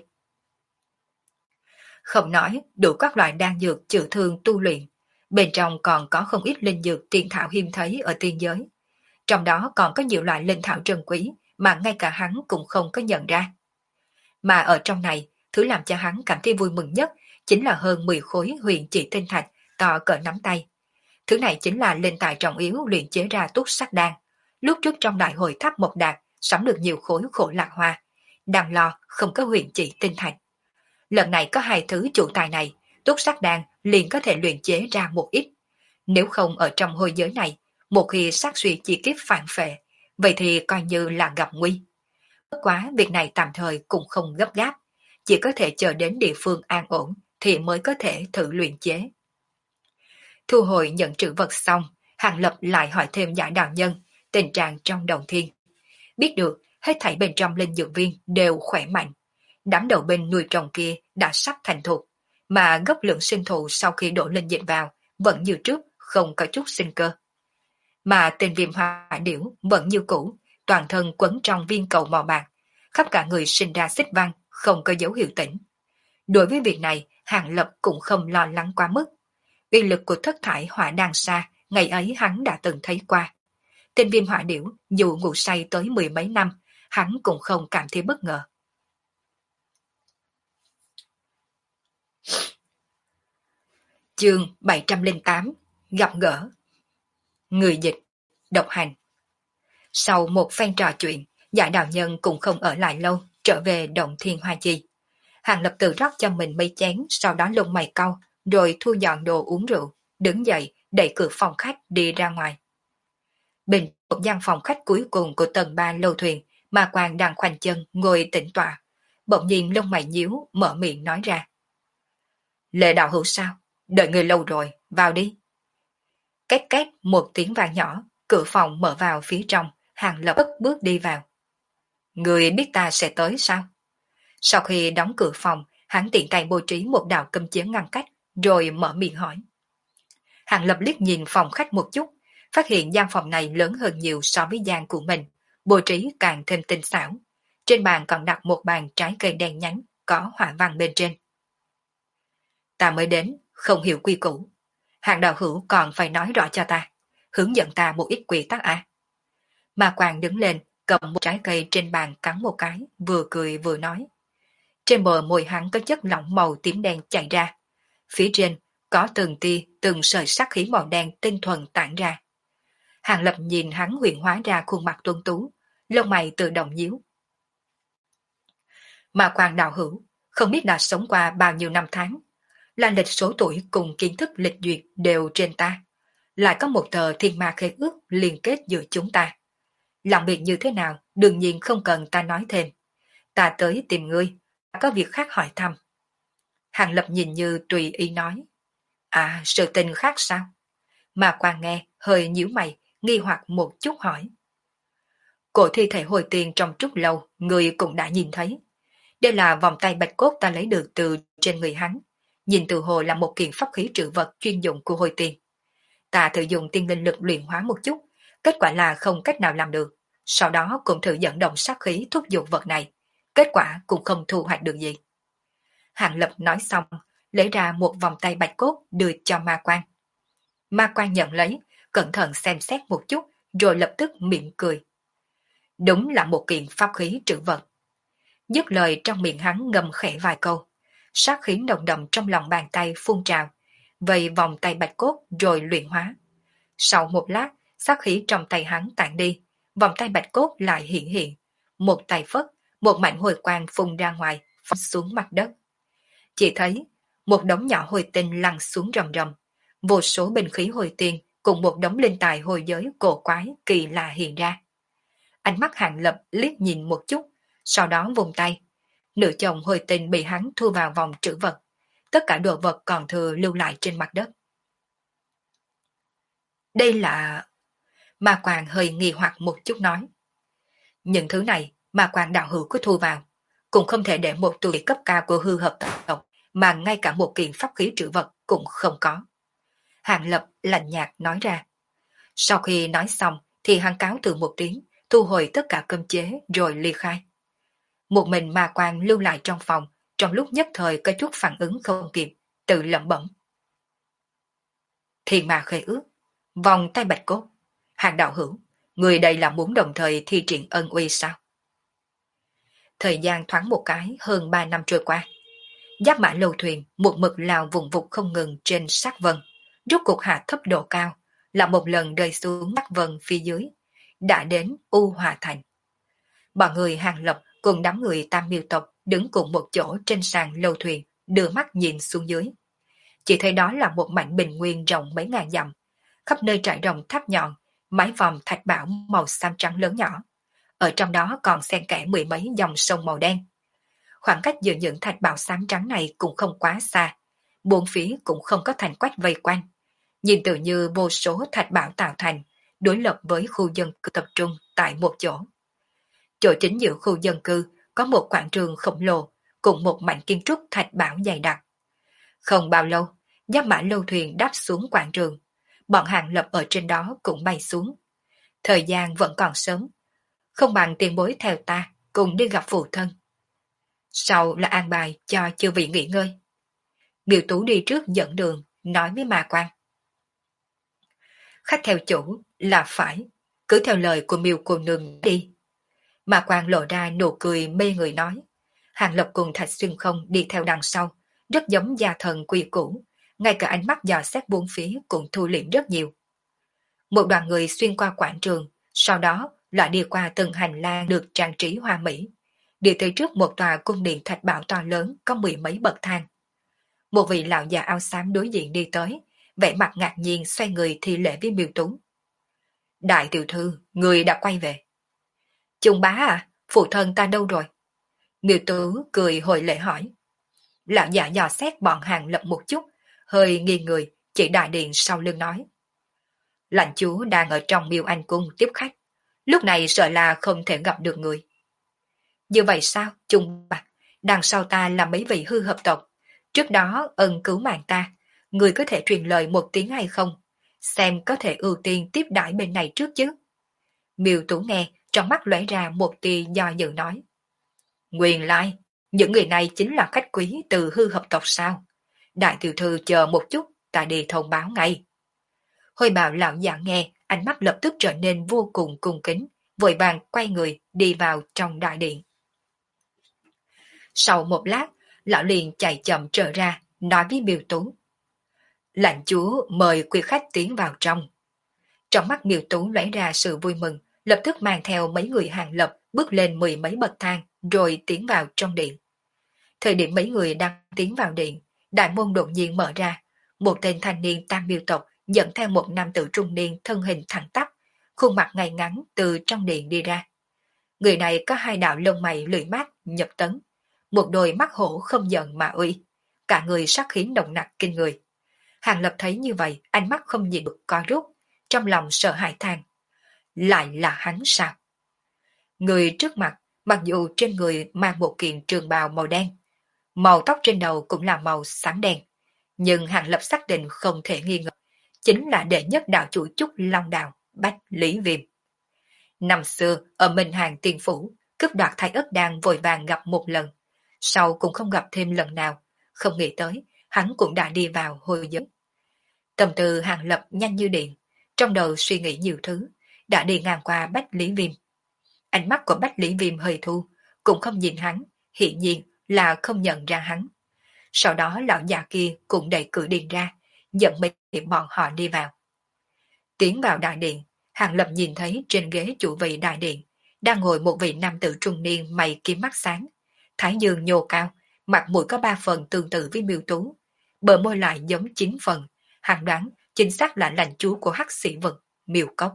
Không nói đủ các loại đan dược chữa thương tu luyện, bên trong còn có không ít linh dược tiên thảo hiếm thấy ở tiên giới. Trong đó còn có nhiều loại linh thảo trân quý mà ngay cả hắn cũng không có nhận ra. Mà ở trong này, thứ làm cho hắn cảm thấy vui mừng nhất chính là hơn 10 khối huyền chỉ tinh thạch to cỡ nắm tay. Thứ này chính là linh tài trọng yếu luyện chế ra túc sắc đan. Lúc trước trong đại hội tháp Mộc Đạt sắm được nhiều khối khổ lạc hoa, đang lo không có huyền chỉ tinh thạch. Lần này có hai thứ chủ tài này, túc sắc đan liền có thể luyện chế ra một ít. Nếu không ở trong hôi giới này, một khi sát suy chi kiếp phản phệ, vậy thì coi như là gặp nguy. Bất quá việc này tạm thời cũng không gấp gáp, chỉ có thể chờ đến địa phương an ổn thì mới có thể thử luyện chế. Thu hồi nhận trữ vật xong, Hàng Lập lại hỏi thêm Giải đạo nhân tình trạng trong Đồng Thiên. Biết được hết thảy bên trong linh dược viên đều khỏe mạnh. Đám đầu bên nuôi trồng kia đã sắp thành thục, mà gốc lượng sinh thụ sau khi đổ linh dịch vào vẫn như trước, không có chút sinh cơ. Mà tên viêm hỏa điểu vẫn như cũ, toàn thân quấn trong viên cầu màu bạc, khắp cả người sinh ra xích văn, không có dấu hiệu tỉnh. Đối với việc này, Hàng Lập cũng không lo lắng quá mức. Uy lực của thất thải hỏa đan xa, ngày ấy hắn đã từng thấy qua. Tên viêm hỏa điểu, dù ngủ say tới 10 mấy năm, hắn cũng không cảm thấy bất ngờ. Chương 708 Gặp gỡ. Người dịch, độc hành. Sau một phen trò chuyện, Giải đạo nhân cũng không ở lại lâu, trở về Động Thiên Hoa Chi. Hàng Lập tự rót cho mình mấy chén, sau đó lông mày cau, rồi thu dọn đồ uống rượu, đứng dậy, đẩy cửa phòng khách đi ra ngoài. Bên một gian phòng khách cuối cùng của tầng 3 lâu thuyền, Ma Quang đang khoanh chân ngồi tĩnh tọa, bỗng nhiên lông mày nhíu, mở miệng nói ra: Lệ đạo hữu sao? Đợi người lâu rồi, vào đi. Két két một tiếng vang nhỏ, cửa phòng mở vào phía trong, Hàng Lập cất bước đi vào. Người biết ta sẽ tới sao? Sau khi đóng cửa phòng, hắn tiện tay bố trí một đạo cấm chế ngăn cách, rồi mở miệng hỏi. Hàng Lập liếc nhìn phòng khách một chút, phát hiện gian phòng này lớn hơn nhiều so với gian của mình, bố trí càng thêm tinh xảo. Trên bàn còn đặt một bàn trái cây đen nhánh, có họa văn bên trên. Ta mới đến, không hiểu quy củ. Hàng đạo hữu còn phải nói rõ cho ta, hướng dẫn ta một ít quy tắc à. Ma Quang đứng lên, cầm một trái cây trên bàn cắn một cái, vừa cười vừa nói. Trên bờ môi hắn có chất lỏng màu tím đen chảy ra. Phía trên có từng tia, từng sợi sắc khí màu đen tinh thuần tản ra. Hàng Lập nhìn hắn huyền hóa ra khuôn mặt tuấn tú, lông mày tự động nhíu. Ma Quang đạo hữu, không biết đã sống qua bao nhiêu năm tháng. Là lịch số tuổi cùng kiến thức lịch duyệt đều trên ta. Lại có một tờ thiên ma khế ước liên kết giữa chúng ta. Lòng biệt như thế nào, đương nhiên không cần ta nói thêm. Ta tới tìm ngươi, có việc khác hỏi thăm. Hàng Lập nhìn như tùy ý nói. À, sự tình khác sao? Mà Quang nghe, hơi nhíu mày, nghi hoặc một chút hỏi. Cổ thi thể hồi tiền trong trúc lâu, người cũng đã nhìn thấy. Đây là vòng tay bạch cốt ta lấy được từ trên người hắn. Nhìn từ hồ là một kiện pháp khí trữ vật chuyên dụng của hồi tiền. Ta thử dùng tiên linh lực luyện hóa một chút, kết quả là không cách nào làm được. Sau đó cũng thử dẫn động sát khí thúc giục vật này. Kết quả cũng không thu hoạch được gì. Hàng Lập nói xong, lấy ra một vòng tay bạch cốt đưa cho Ma Quang. Ma Quang nhận lấy, cẩn thận xem xét một chút, rồi lập tức miệng cười. Đúng là một kiện pháp khí trữ vật. Dứt lời trong miệng hắn ngầm khẽ vài câu. Sát khí nồng đậm trong lòng bàn tay phun trào, vây vòng tay bạch cốt rồi luyện hóa. Sau một lát, sát khí trong tay hắn tản đi, vòng tay bạch cốt lại hiện hiện. Một tay phất, một mảnh hồi quang phun ra ngoài, phóng xuống mặt đất. Chỉ thấy một đống nhỏ hồi tinh lăn xuống rầm rầm, vô số binh khí hồi tiên cùng một đống linh tài hồi giới cổ quái kỳ lạ hiện ra. Ánh mắt Hàng Lập liếc nhìn một chút, sau đó vùng tay. Nửa chồng hồi tinh bị hắn thu vào vòng trữ vật. Tất cả đồ vật còn thừa lưu lại trên mặt đất. Đây là... Ma Quang hơi nghi hoặc một chút nói. Những thứ này Ma Quang đạo hữu có thu vào, cũng không thể để một tu vị cấp cao của hư hợp tộc mà ngay cả một kiện pháp khí trữ vật cũng không có. Hàng Lập lạnh nhạt nói ra. Sau khi nói xong thì hắn cáo từ một tiếng, thu hồi tất cả cơm chế rồi ly khai. Một mình Ma Quang lưu lại trong phòng, trong lúc nhất thời có chút phản ứng không kịp, tự lẩm bẩm. Thiên ma khê ước, vòng tay bạch cốt, Hàng đạo hữu, người đây là muốn đồng thời thi triển ân uy sao? Thời gian thoáng một cái hơn 3 năm trôi qua. Giáp mã lâu thuyền một mực lao vùng vụt không ngừng trên sát vân, rút cuộc hạ thấp độ cao, là một lần rơi xuống sát vân phía dưới, đã đến U Hòa Thành. Bọn người Hàng Lập cùng đám người Tam Miêu tộc đứng cùng một chỗ trên sàn lâu thuyền, đưa mắt nhìn xuống dưới. Chỉ thấy đó là một mảnh bình nguyên rộng mấy ngàn dặm, khắp nơi trải rộng tháp nhọn, mái vòm thạch bảo màu xám trắng lớn nhỏ. Ở trong đó còn xen kẽ mười mấy dòng sông màu đen. Khoảng cách giữa những thạch bảo xám trắng này cũng không quá xa, bốn phía cũng không có thành quách vây quanh. Nhìn tự như vô số thạch bảo tạo thành, đối lập với khu dân cư tập trung tại một chỗ. Chỗ chính giữa khu dân cư có một quảng trường khổng lồ, cùng một mảnh kiến trúc thạch bảo dày đặc. Không bao lâu, Giáp mã lâu thuyền đáp xuống quảng trường, bọn Hàng Lập ở trên đó cũng bay xuống. Thời gian vẫn còn sớm, không bằng tiền bối theo ta cùng đi gặp phụ thân. Sau là an bài cho chư vị nghỉ ngơi. Miêu Tú đi trước dẫn đường, nói với Ma Quang. Khách theo chủ là phải, cứ theo lời của Miêu cô nương đi. Ma Quang lộ ra nụ cười mê người nói. Hàng Lập cùng Thạch Xuyên Không đi theo đằng sau, rất giống gia thần quy củ, ngay cả ánh mắt dò xét bốn phía cũng thu liễm rất nhiều. Một đoàn người xuyên qua quảng trường, sau đó lại đi qua từng hành lang được trang trí hoa mỹ, đi tới trước một tòa cung điện thạch bảo to lớn có mười mấy bậc thang. Một vị lão già áo xám đối diện đi tới, vẻ mặt ngạc nhiên xoay người thi lễ với Miêu Tú. Đại tiểu thư, người đã quay về. Trung bá à, phụ thân ta đâu rồi? Miêu Tú cười hồi lễ hỏi. Lão già dò xét bọn Hàng Lập một chút, hơi nghi người, chỉ đại điện sau lưng nói. Lãnh chúa đang ở trong Miêu Anh cung tiếp khách, lúc này sợ là không thể gặp được người. Như vậy sao, Trung bá, đằng sau ta là mấy vị hư hợp tộc, trước đó ân cứu mạng ta, người có thể truyền lời một tiếng hay không? Xem có thể ưu tiên tiếp đãi bên này trước chứ. Miêu Tú nghe, trong mắt lóe ra một tia do dự nói. Nguyên lai, những người này chính là khách quý từ hư hợp tộc sao? Đại tiểu thư chờ một chút, ta đi thông báo ngay. Hồi bảo lão già nghe, ánh mắt lập tức trở nên vô cùng cung kính, vội vàng quay người đi vào trong đại điện. Sau một lát, lão liền chạy chậm trở ra, nói với Miêu Tú. Lãnh chúa mời quý khách tiến vào trong. Trong mắt Miêu Tú lóe ra sự vui mừng, lập tức mang theo mấy người Hàng Lập bước lên mười mấy bậc thang rồi tiến vào trong điện. Thời điểm mấy người đang tiến vào điện, đại môn đột nhiên mở ra, một tên thanh niên Tam Miêu tộc dẫn theo một nam tử trung niên thân hình thẳng tắp, khuôn mặt ngay ngắn từ trong điện đi ra. Người này có hai đạo lông mày lưỡi mát nhập tấn, một đôi mắt hổ không giận mà uy, cả người sắc khí nồng nặc kinh người. Hàng Lập thấy như vậy, ánh mắt không nhìn được co rút, trong lòng sợ hãi than. Lại là hắn sao? Người trước mặt, mặc dù trên người mang một kiện trường bào màu đen, màu tóc trên đầu cũng là màu xám đen, nhưng Hàng Lập xác định không thể nghi ngờ, chính là đệ nhất đạo chủ Trúc Long Đào, Bách Lý Viêm. Năm xưa, ở Minh Hàng Tiên Phủ, cướp đoạt Thái Ất Đan vội vàng gặp một lần, sau cũng không gặp thêm lần nào, không nghĩ tới, hắn cũng đã đi vào hồi giới. Tâm tư Hàng Lập nhanh như điện, trong đầu suy nghĩ nhiều thứ, đã đi ngang qua Bách Lý Viêm. Ánh mắt của Bách Lý Viêm hơi thu, cũng không nhìn hắn, hiển nhiên là không nhận ra hắn. Sau đó lão già kia cũng đẩy cửa điện ra, dẫn mấy bọn họ đi vào. Tiến vào đại điện, Hàng Lập nhìn thấy trên ghế chủ vị đại điện, đang ngồi một vị nam tử trung niên mày kiếm mắt sáng, thái dương nhô cao, mặt mũi có 3 phần tương tự với Miêu Tú, bờ môi lại giống 9 phần, Hàng đoán chính xác là lãnh chúa của Hắc Sĩ Vực, Miêu Cốc.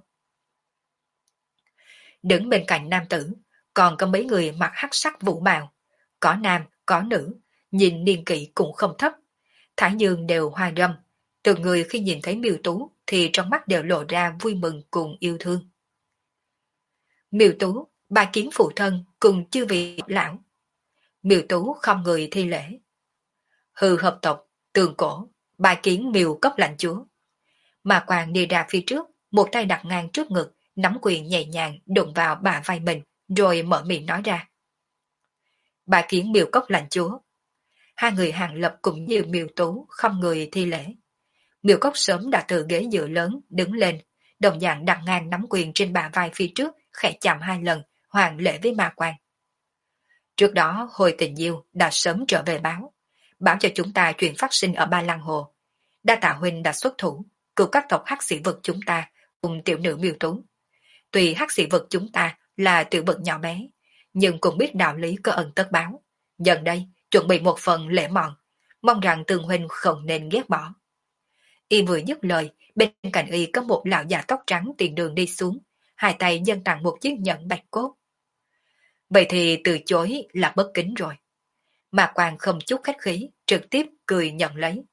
Đứng bên cạnh nam tử, còn có mấy người mặc hắc sắc vũ bào, có nam, có nữ, nhìn niên kỷ cũng không thấp. Thái dương đều hoa râm, từ người khi nhìn thấy Miêu Tú thì trong mắt đều lộ ra vui mừng cùng yêu thương. Miêu Tú, bà kiến phụ thân cùng chư vị lão. Miêu Tú không người thi lễ. Hư hợp tộc, tường cổ, bà kiến Miêu Cốc lãnh chúa. Mà Quang đi ra phía trước, một tay đặt ngang trước ngực, nắm quyền nhẹ nhàng đụng vào bả vai mình, rồi mở miệng nói ra. Bà kiến Miêu Cốc lãnh chúa. Hai người Hàng Lập cũng như Miêu Tú không người thi lễ. Miêu Cốc sớm đã từ ghế dựa lớn đứng lên, đồng dạng đặt ngang nắm quyền trên bả vai phía trước, khẽ chạm hai lần, hoàn lễ với Ma Quan. Trước đó Hồi Tình Diêu đã sớm trở về báo cho chúng ta chuyện phát sinh ở Ba Lăng Hồ. Đa tạ huynh đã xuất thủ, cứu các tộc hắc sĩ vực chúng ta cùng tiểu nữ Miêu Tú. Tuy hắc sĩ vực chúng ta là tiểu vực nhỏ bé, nhưng cũng biết đạo lý có ân tất báo. Gần đây chuẩn bị một phần lễ mọn, mong rằng Tương huynh không nên ghét bỏ. Y vừa dứt lời, bên cạnh Y có một lão già tóc trắng tiền đường đi xuống, hai tay dâng tặng một chiếc nhẫn bạch cốt. Vậy thì từ chối là bất kính rồi. Mà Quan không chút khách khí, trực tiếp cười nhận lấy.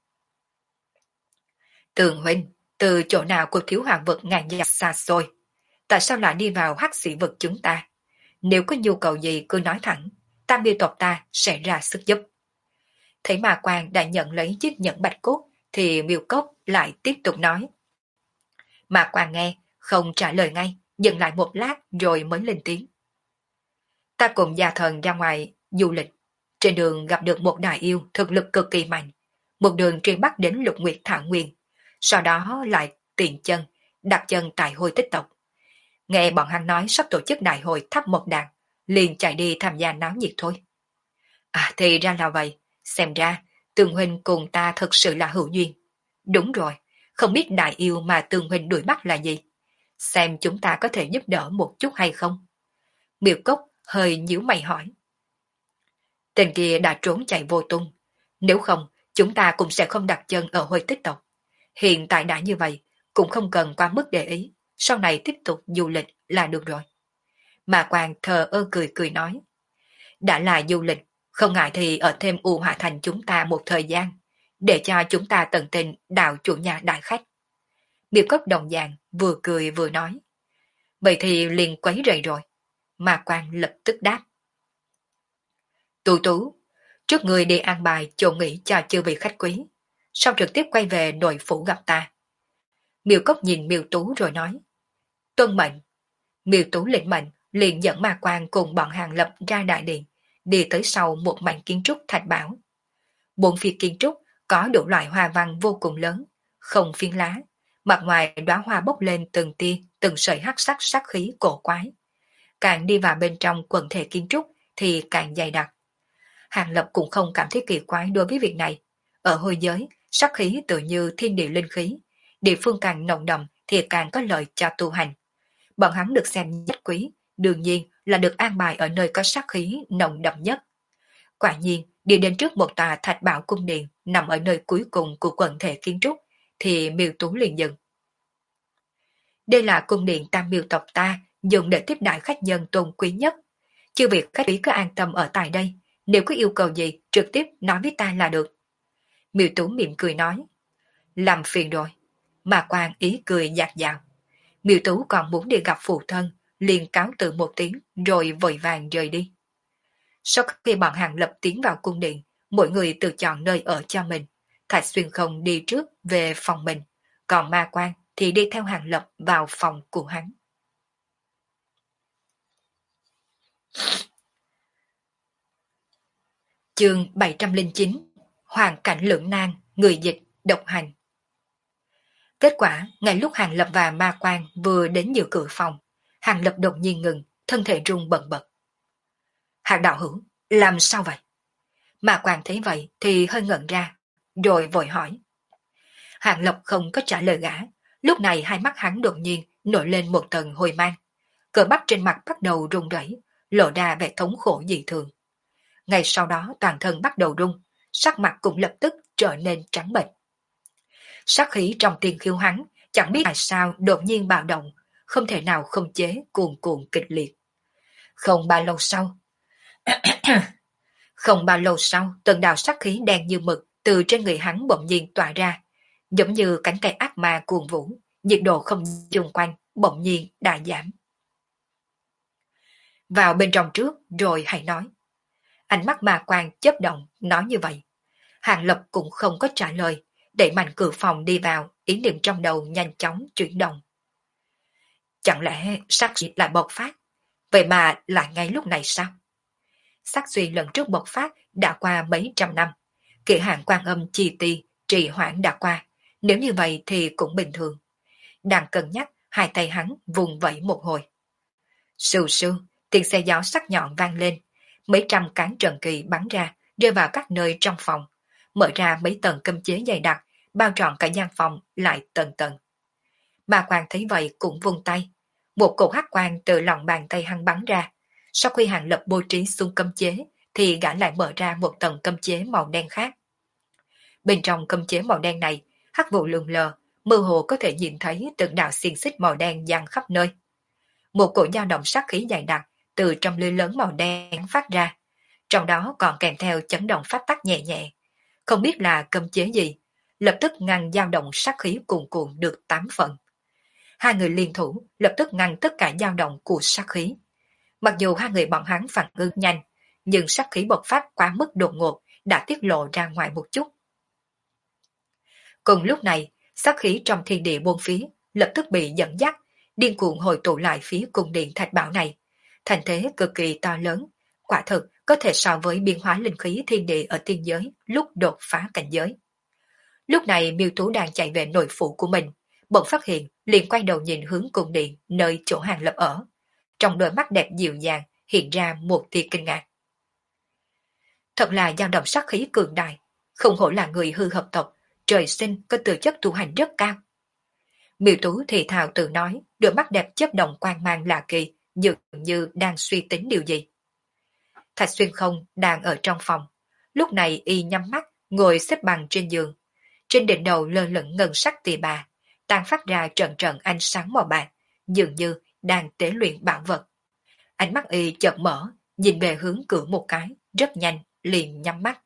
Tường huynh, từ chỗ nào của thiếu hoàng vực ngàn dặm xa xôi? Tại sao lại đi vào hắc sĩ vực chúng ta? Nếu có nhu cầu gì cứ nói thẳng, Tam Miêu tộc ta sẽ ra sức giúp. Thấy Ma Quan đã nhận lấy chiếc nhẫn bạch cốt, thì Miêu Cốc lại tiếp tục nói. Ma Quan nghe, không trả lời ngay, dừng lại một lát rồi mới lên tiếng. Ta cùng gia thần ra ngoài du lịch, trên đường gặp được một đại yêu thực lực cực kỳ mạnh, một đường truy bắt đến Lục Nguyệt Thảo Nguyên, sau đó lại tiền chân, đặt chân tại Hồi Tích tộc. Nghe bọn hắn nói sắp tổ chức đại hội thắp một đàn, liền chạy đi tham gia náo nhiệt thôi. À thì ra là vậy, xem ra Tường huynh cùng ta thực sự là hữu duyên. Đúng rồi, không biết đại yêu mà Tường huynh đuổi bắt là gì. Xem chúng ta có thể giúp đỡ một chút hay không? Miêu Cốc hơi nhíu mày hỏi. Tên kia đã trốn chạy vô tung, nếu không chúng ta cũng sẽ không đặt chân ở Hồi Tích tộc. Hiện tại đã như vậy, cũng không cần quá mức để ý, sau này tiếp tục du lịch là được rồi. Mà Quan thờ ơ cười cười nói. Đã là du lịch, không ngại thì ở thêm U Hạ Thành chúng ta một thời gian, để cho chúng ta tận tình đào chủ nhà đại khách. Miêu Cốc đồng dạng vừa cười vừa nói. Vậy thì liền quấy rầy rồi. Mà Quan lập tức đáp. Tú, trước người đi an bài chỗ nghỉ cho chư vị khách quý, sau trực tiếp quay về nội phủ gặp ta. Miêu Cốc nhìn Miêu Tú rồi nói. Tuân mệnh. Miêu Tú lĩnh mệnh, liền dẫn Ma Quan cùng bọn Hàng Lập ra đại điện, đi tới sau một mảnh kiến trúc thạch bảo. Bốn phía kiến trúc có đủ loại hoa văn vô cùng lớn, không phiến lá, mặt ngoài đóa hoa bốc lên từng tia, từng sợi hắc sắc sắc khí cổ quái. Càng đi vào bên trong quần thể kiến trúc thì càng dày đặc. Hàng Lập cũng không cảm thấy kỳ quái đối với việc này. Ở Hồi giới, sắc khí tự như thiên địa linh khí, địa phương càng nồng đậm thì càng có lợi cho tu hành. Bọn hắn được xem nhất quý, đương nhiên là được an bài ở nơi có sắc khí nồng đậm nhất. Quả nhiên, đi đến trước một tòa thạch bảo cung điện nằm ở nơi cuối cùng của quần thể kiến trúc, thì Miêu Tú liền dừng. Đây là cung điện Tam Miêu tộc ta dùng để tiếp đãi khách nhân tôn quý nhất. Chư vị khách quý cứ an tâm ở tại đây, nếu có yêu cầu gì trực tiếp nói với ta là được. Miêu Tú mỉm cười nói. Làm phiền rồi. Mà Quan ý cười dạt dào. Miêu Tú còn muốn đi gặp phụ thân, liền cáo từ một tiếng rồi vội vàng rời đi. Sau khi bọn Hàng Lập tiến vào cung điện, mỗi người tự chọn nơi ở cho mình. Thạch Xuyên không đi trước về phòng mình, còn Ma Quan thì đi theo Hàng Lập vào phòng của hắn. Chương 709. Hoàn cảnh lưỡng nan, người dịch, độc hành. Kết quả, ngay lúc Hàng Lập và Ma Quan vừa đến giữa cửa phòng, Hàng Lập đột nhiên ngừng, thân thể run bần bật. Hàng đạo hữu, làm sao vậy? Ma Quan thấy vậy thì hơi ngẩn ra, rồi vội hỏi. Hàng Lập không có trả lời gã, lúc này hai mắt hắn đột nhiên nổi lên một tầng hồi mang. Cơ bắp trên mặt bắt đầu run rẩy, lộ ra vẻ thống khổ dị thường. Ngay sau đó toàn thân bắt đầu run, sắc mặt cũng lập tức trở nên trắng bệch. Sát khí trong tiền khiêu hắn, chẳng biết tại sao đột nhiên bạo động, không thể nào không chế cuồn cuộn kịch liệt. Không bao lâu sau, từng đạo sát khí đen như mực từ trên người hắn bỗng nhiên tỏa ra, giống như cánh cây ác ma cuồng vũ, nhiệt độ không xung quanh bỗng nhiên đã giảm. Vào bên trong trước rồi hãy nói. Ánh mắt Ma Quan chớp động nói như vậy. Hàng Lập cũng không có trả lời, đẩy mạnh cửa phòng đi vào, ý niệm trong đầu nhanh chóng chuyển động. Chẳng lẽ sát suy lại bộc phát? Vậy mà lại ngay lúc này sao? Sát suy lần trước bộc phát đã qua mấy trăm năm. Kỳ hạn quan âm chi ti, trì hoãn đã qua. Nếu như vậy thì cũng bình thường. Đang cân nhắc, hai tay hắn vùng vẫy một hồi. Sưu sưu, tiếng xe gió sắc nhọn vang lên. Mấy trăm cán trần kỳ bắn ra, rơi vào các nơi trong phòng. Mở ra mấy tầng cấm chế dày đặc, bao trọn cả gian phòng lại tầng tầng. Ma Quang thấy vậy cũng vung tay. Một cột hắc quang từ lòng bàn tay hắn bắn ra. Sau khi Hàng Lập bố trí xuống cấm chế, thì gã lại mở ra một tầng cấm chế màu đen khác. Bên trong cấm chế màu đen này, hắc vụ lượn lờ, mơ hồ có thể nhìn thấy từng đạo xiềng xích màu đen giăng khắp nơi. Một cổ dao động sát khí dày đặc từ trong lưới lớn màu đen phát ra, trong đó còn kèm theo chấn động pháp tắc nhẹ nhẹ. Không biết là cấm chế gì, lập tức ngăn dao động sát khí cuồn cuộn được 8 phần. Hai người liên thủ lập tức ngăn tất cả dao động của sát khí. Mặc dù hai người bọn hắn phản ứng nhanh, nhưng sát khí bộc phát quá mức đột ngột đã tiết lộ ra ngoài một chút. Cùng lúc này, sát khí trong thiên địa bốn phía lập tức bị dẫn dắt, điên cuồng hồi tụ lại phía cung điện thạch bảo này. Thành thế cực kỳ to lớn, quả thực có thể so với biến hóa linh khí thiên địa ở tiên giới lúc đột phá cảnh giới. Lúc này Miêu Tú đang chạy về nội phủ của mình, bỗng phát hiện liền quay đầu nhìn hướng cung điện nơi chỗ Hàng Lập ở. Trong đôi mắt đẹp dịu dàng hiện ra một tia kinh ngạc. Thật là dao động sát khí cường đại, không hổ là người hư hợp tộc, trời sinh có tư chất tu hành rất cao. Miêu Tú thì thào tự nói, đôi mắt đẹp chớp động quang mang lạ kỳ, dường như đang suy tính điều gì. Thạch Xuyên Không đang ở trong phòng, lúc này y nhắm mắt, ngồi xếp bằng trên giường. Trên đỉnh đầu lơ lửng ngân sắc tỳ bà, tàn phát ra trận trận ánh sáng màu bạc, dường như đang tế luyện bảo vật. Ánh mắt y chợt mở, nhìn về hướng cửa một cái, rất nhanh, liền nhắm mắt.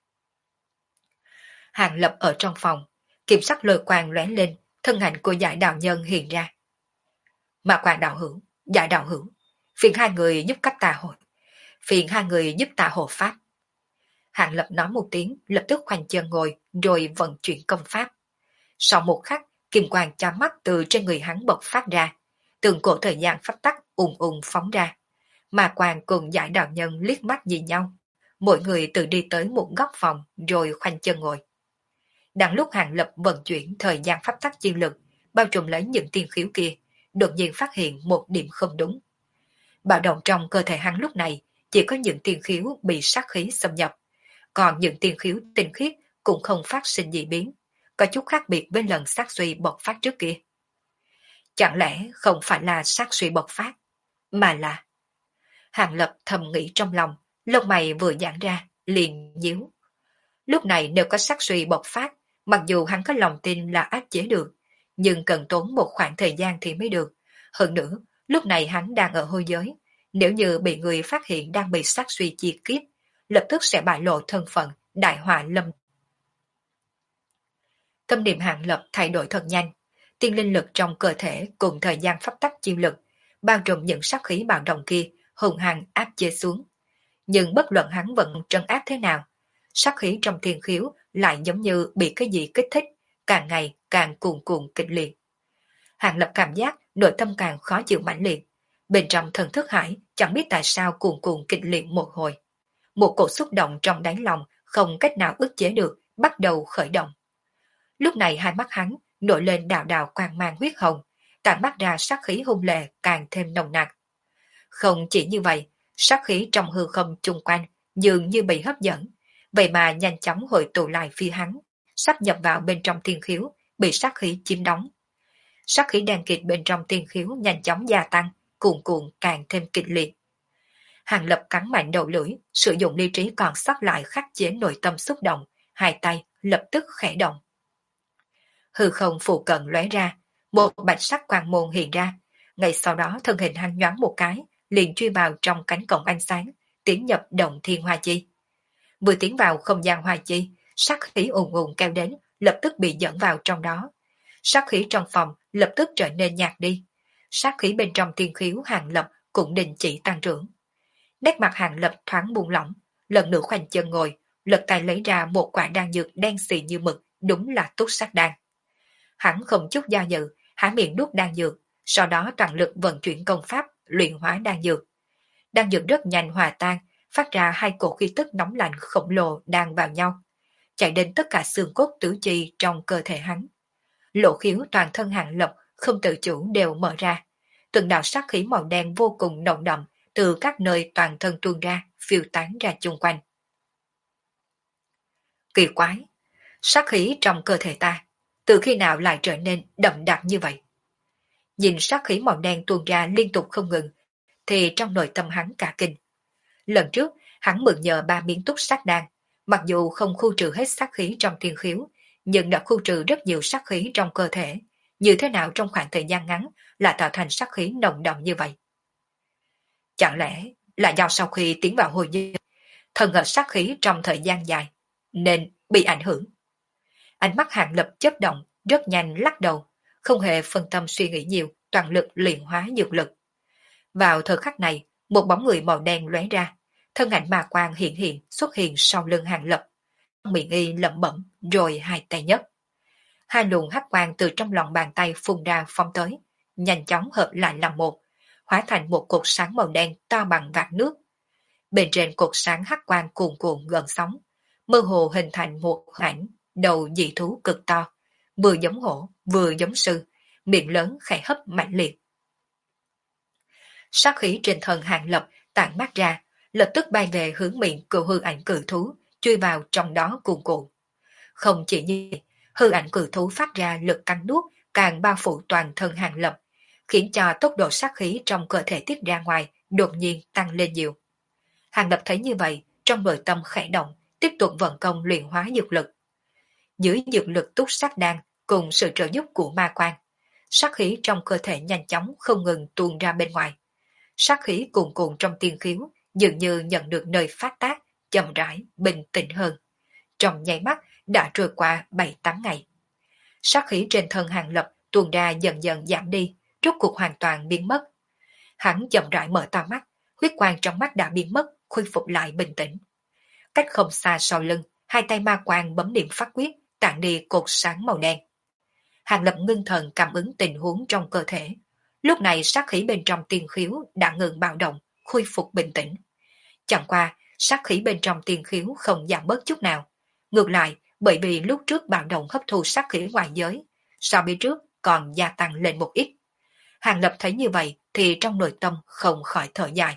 Hàng Lập ở trong phòng, kiểm sắc lôi quang lóe lên, thân ảnh của giải đạo nhân hiện ra. Mà quang đạo hữu, giải đạo hữu, phiền hai người giúp cách tà hội, phiền hai người giúp tà hộ pháp. Hàng Lập nói một tiếng, lập tức khoanh chân ngồi, rồi vận chuyển công pháp. Sau một khắc, kim quang chói mắt từ trên người hắn bộc phát ra, từng cổ thời gian pháp tắc ùn ùn phóng ra. Mà quang cùng giải đạo nhân liếc mắt nhìn nhau, mỗi người tự đi tới một góc phòng rồi khoanh chân ngồi. Đang lúc Hàng Lập vận chuyển thời gian pháp tắc chiến lực, bao trùm lấy những tiên khiếu kia, đột nhiên phát hiện một điểm không đúng. Bạo động trong cơ thể hắn lúc này chỉ có những tiên khiếu bị sát khí xâm nhập, còn những tiên khiếu tinh khiết cũng không phát sinh dị biến, có chút khác biệt với lần sát suy bộc phát trước kia. Chẳng lẽ không phải là sát suy bộc phát, mà là... Hàng Lập thầm nghĩ trong lòng, lông mày vừa giãn ra, liền nhíu. Lúc này nếu có sát suy bộc phát, mặc dù hắn có lòng tin là áp chế được, nhưng cần tốn một khoảng thời gian thì mới được. Hơn nữa, lúc này hắn đang ở hôi giới, nếu như bị người phát hiện đang bị sát suy chi kiếp, lập tức sẽ bại lộ thân phận, đại họa lâm. Tâm niệm Hàng Lập thay đổi thật nhanh, tiên linh lực trong cơ thể cùng thời gian pháp tắc chiêu lực, bao trùm những sát khí bạo động kia, hùng hăng áp chế xuống. Nhưng bất luận hắn vẫn trấn áp thế nào, sát khí trong thiên khiếu lại giống như bị cái gì kích thích, càng ngày càng cuồn cuộn kịch liệt. Hàng Lập cảm giác nội tâm càng khó chịu mãnh liệt, bên trong thần thức hải chẳng biết tại sao cuồn cuộn kịch liệt một hồi. Một cỗ xúc động trong đáy lòng không cách nào ức chế được, bắt đầu khởi động. Lúc này hai mắt hắn nổi lên đạo đạo quang mang huyết hồng, tản mắt ra sát khí hung lệ càng thêm nồng nặc. Không chỉ như vậy, sát khí trong hư không chung quanh dường như bị hấp dẫn, vậy mà nhanh chóng hội tụ lại phía hắn, sắp nhập vào bên trong tiên khiếu, bị sát khí chiếm đóng. Sát khí đen kịt bên trong tiên khiếu nhanh chóng gia tăng, cuồn cuộn càng thêm kịch liệt. Hàng Lập cắn mạnh đầu lưỡi, sử dụng lý trí còn sót lại khắc chế nội tâm xúc động, hai tay lập tức khẽ động. Hư không phụ cận lóe ra, một bạch sắc quang môn hiện ra, ngay sau đó thân hình hắn nhoáng một cái, liền truy vào trong cánh cổng ánh sáng, tiến nhập động thiên hoa chi. Vừa tiến vào không gian hoa chi, sát khí ùn ùn kéo đến, lập tức bị dẫn vào trong đó. Sát khí trong phòng lập tức trở nên nhạt đi. Sát khí bên trong tiên khiếu Hàng Lập cũng đình chỉ tăng trưởng. Nét mặt Hàng Lập thoáng buông lỏng, lần nữa khoanh chân ngồi, lật tay lấy ra một quả đan dược đen xì như mực, đúng là túc sát đan. Hắn không chút do dự, há miệng nuốt đan dược, sau đó toàn lực vận chuyển công pháp luyện hóa đan dược. Đan dược rất nhanh hòa tan, phát ra hai cổ khí tức nóng lạnh khổng lồ đang vào nhau, chạy đến tất cả xương cốt tứ chi trong cơ thể hắn. Lỗ khiếu toàn thân Hàng Lập không tự chủ đều mở ra, từng đạo sát khí màu đen vô cùng nồng đậm từ các nơi toàn thân tuôn ra, phiêu tán ra chung quanh. Kỳ quái, sát khí trong cơ thể ta, từ khi nào lại trở nên đậm đặc như vậy? Nhìn sát khí màu đen tuôn ra liên tục không ngừng, thì trong nội tâm hắn cả kinh. Lần trước, hắn mượn nhờ 3 miếng túc sát đan, mặc dù không khu trừ hết sát khí trong thiên khiếu, nhưng đã khu trừ rất nhiều sát khí trong cơ thể. Như thế nào trong khoảng thời gian ngắn là tạo thành sát khí nồng đậm như vậy? Chẳng lẽ là do sau khi tiến vào hồi dương, thần hợp sát khí trong thời gian dài, nên bị ảnh hưởng? Ánh mắt Hàng Lập chớp động, rất nhanh lắc đầu, không hề phân tâm suy nghĩ nhiều, toàn lực luyện hóa dược lực. Vào thời khắc này, một bóng người màu đen lóe ra, thân ảnh ma quang hiện hiện xuất hiện sau lưng Hàng Lập. Miệng y lẩm bẩm, rồi hai tay nhấc. Hai luồng hắc quang từ trong lòng bàn tay phun ra phóng tới, nhanh chóng hợp lại làm một, hóa thành một cột sáng màu đen to bằng vạc nước. Bên trên cột sáng hắc quang cuồn cuộn gần sóng, mơ hồ hình thành một ảnh đầu dị thú cực to, vừa giống hổ, vừa giống sư, miệng lớn khẽ hấp mạnh liệt. Sát khí trên thân Hàng Lập tản mát ra, lập tức bay về hướng miệng của hư ảnh cự thú, chui vào trong đó cuồn cuộn. Không chỉ như vậy, hư ảnh cự thú phát ra lực cắn nuốt càng bao phủ toàn thân Hàng Lập, khiến cho tốc độ sát khí trong cơ thể tiết ra ngoài đột nhiên tăng lên nhiều. Hàng Lập thấy như vậy, trong nội tâm khẽ động, tiếp tục vận công luyện hóa dược lực. Dưới dược lực túc sát đan cùng sự trợ giúp của ma quan, sát khí trong cơ thể nhanh chóng không ngừng tuôn ra bên ngoài. Sát khí cuồn cuộn trong tiên khiếu dường như nhận được nơi phát tác, chậm rãi, bình tĩnh hơn. Trong nháy mắt đã trôi qua 7-8 ngày. Sát khí trên thân Hàng Lập tuôn ra dần dần giảm đi, rốt cuộc hoàn toàn biến mất. Hắn chậm rãi mở to mắt, huyết quang trong mắt đã biến mất, khôi phục lại bình tĩnh. Cách không xa sau lưng, hai tay ma quang bấm niệm phát quyết, tản đi cột sáng màu đen. Hàng Lập ngưng thần cảm ứng tình huống trong cơ thể. Lúc này sát khí bên trong tiên khiếu đã ngừng bạo động, khôi phục bình tĩnh. Chẳng qua, sát khí bên trong tiên khiếu không giảm bớt chút nào. Ngược lại, bởi vì lúc trước bạo động hấp thu sát khí ngoài giới, so với trước còn gia tăng lên một ít. Hàng Lập thấy như vậy thì trong nội tâm không khỏi thở dài.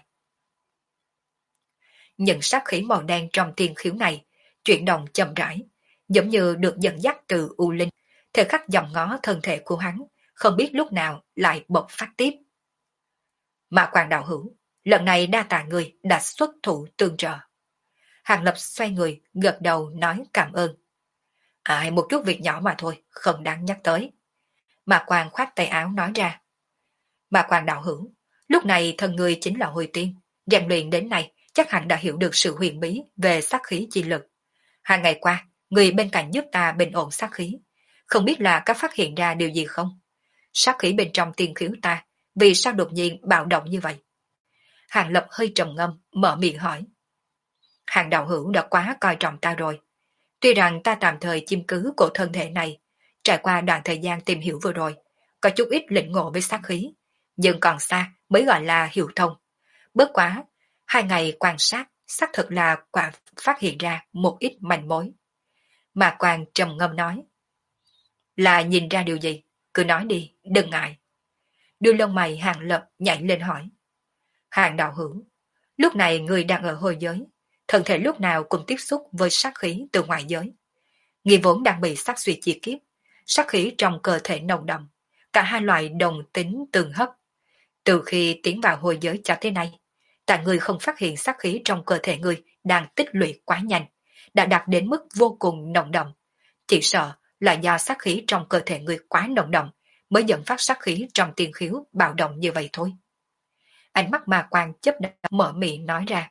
Những sát khí màu đen trong tiên khiếu này chuyển động chậm rãi, giống như được dẫn dắt từ U Linh, thời khắc dòm ngó thân thể của hắn, không biết lúc nào lại bộc phát tiếp. Mã Quang đạo hữu, lần này đa tạ người đã xuất thủ tương trợ. Hàng Lập xoay người, gật đầu nói cảm ơn. Một chút việc nhỏ mà thôi, không đáng nhắc tới. Mã Quang khoát tay áo nói ra. Mã Quang đạo hữu, lúc này thân người chính là Hồi Tiên, rèn luyện đến nay chắc hẳn đã hiểu được sự huyền bí về sát khí chi lực. Hàng ngày qua, người bên cạnh giúp ta bình ổn sát khí, không biết là có phát hiện ra điều gì không? Sát khí bên trong tiên khiếu ta, vì sao đột nhiên bạo động như vậy? Hàng Lập hơi trầm ngâm, mở miệng hỏi. Hàng đạo hữu đã quá coi trọng ta rồi. Tuy rằng ta tạm thời chiếm cứ của thân thể này, trải qua đoạn thời gian tìm hiểu vừa rồi, có chút ít lĩnh ngộ với sát khí, nhưng còn xa mới gọi là hiểu thông. Bất quá, 2 ngày quan sát, xác thực là quả phát hiện ra một ít manh mối. Mà Quang trầm ngâm nói. Là nhìn ra điều gì? Cứ nói đi, đừng ngại. Đưa lông mày Hàng Lập nhảy lên hỏi. Hàng đạo hữu, lúc này người đang ở hồi giới, thân thể lúc nào cũng tiếp xúc với sát khí từ ngoài giới. Người vốn đang bị sát suy chia kiếp, sát khí trong cơ thể nồng đậm, cả hai loại đồng tính tương hấp. Từ khi tiến vào hồi giới cho tới nay, tại người không phát hiện sát khí trong cơ thể người đang tích lũy quá nhanh, đã đạt đến mức vô cùng nồng đậm. Chỉ sợ là do sát khí trong cơ thể người quá nồng đậm mới dẫn phát sát khí trong tiên khiếu bạo động như vậy thôi. Ánh mắt Ma Quang chớp động mở miệng nói ra.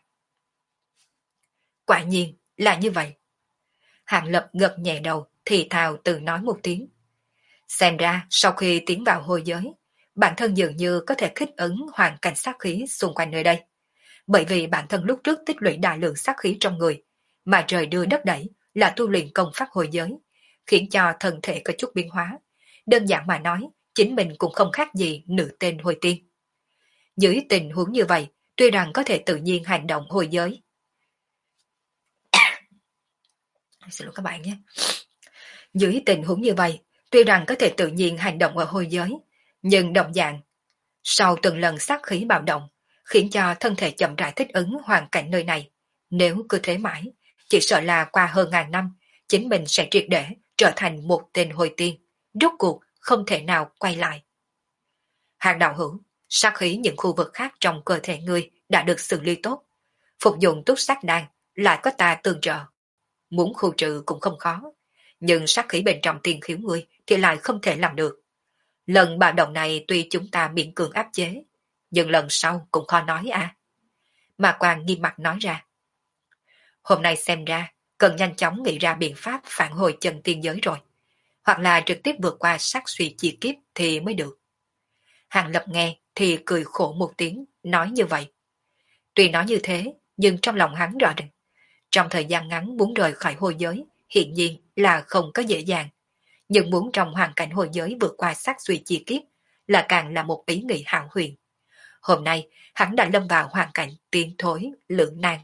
Quả nhiên là như vậy. Hàng Lập gật nhẹ đầu, thì thào tự nói một tiếng. Xem ra sau khi tiến vào hồi giới, bản thân dường như có thể kích ứng hoàn cảnh sát khí xung quanh nơi đây. Bởi vì bản thân lúc trước tích lũy đại lượng sát khí trong người, mà trời đưa đất đẩy là tu luyện công pháp hồi giới, khiến cho thân thể có chút biến hóa. Đơn giản mà nói, chính mình cũng không khác gì nữ tên hồi tiên. Dưới tình huống như vậy, tuy rằng có thể tự nhiên hành động hồi giới. Xin lỗi các bạn nhé. Dưới tình huống như vậy, tuy rằng có thể tự nhiên hành động ở hồi giới, nhưng đồng dạng, sau từng lần sát khí bạo động, khiến cho thân thể chậm rãi thích ứng hoàn cảnh nơi này. Nếu cứ thế mãi, chỉ sợ là qua hơn ngàn năm, chính mình sẽ triệt để trở thành một tên hồi tiên, rốt cuộc không thể nào quay lại. Hàng đạo hữu, sát khí những khu vực khác trong cơ thể ngươi đã được xử lý tốt. Phục dụng túc sát đan lại có ta tương trợ. Muốn khu trừ cũng không khó, nhưng sát khí bên trong tiên khiếu ngươi thì lại không thể làm được. Lần bạo động này tuy chúng ta miễn cường áp chế, nhưng lần sau cũng khó nói à. Mà Quang nghiêm mặt nói ra. Hôm nay xem ra, cần nhanh chóng nghĩ ra biện pháp phản hồi chân tiên giới rồi. Hoặc là trực tiếp vượt qua sát suy chi kiếp thì mới được. Hàng Lập nghe thì cười khổ một tiếng, nói như vậy. Tuy nói như thế, nhưng trong lòng hắn rõ ràng. Trong thời gian ngắn muốn rời khỏi hồi giới, hiện nhiên là không có dễ dàng. Nhưng muốn trong hoàn cảnh hồi giới vượt qua sát suy chi kiếp là càng là một ý nghĩ hão huyền. Hôm nay, hắn đã lâm vào hoàn cảnh tiến thối, lưỡng nan.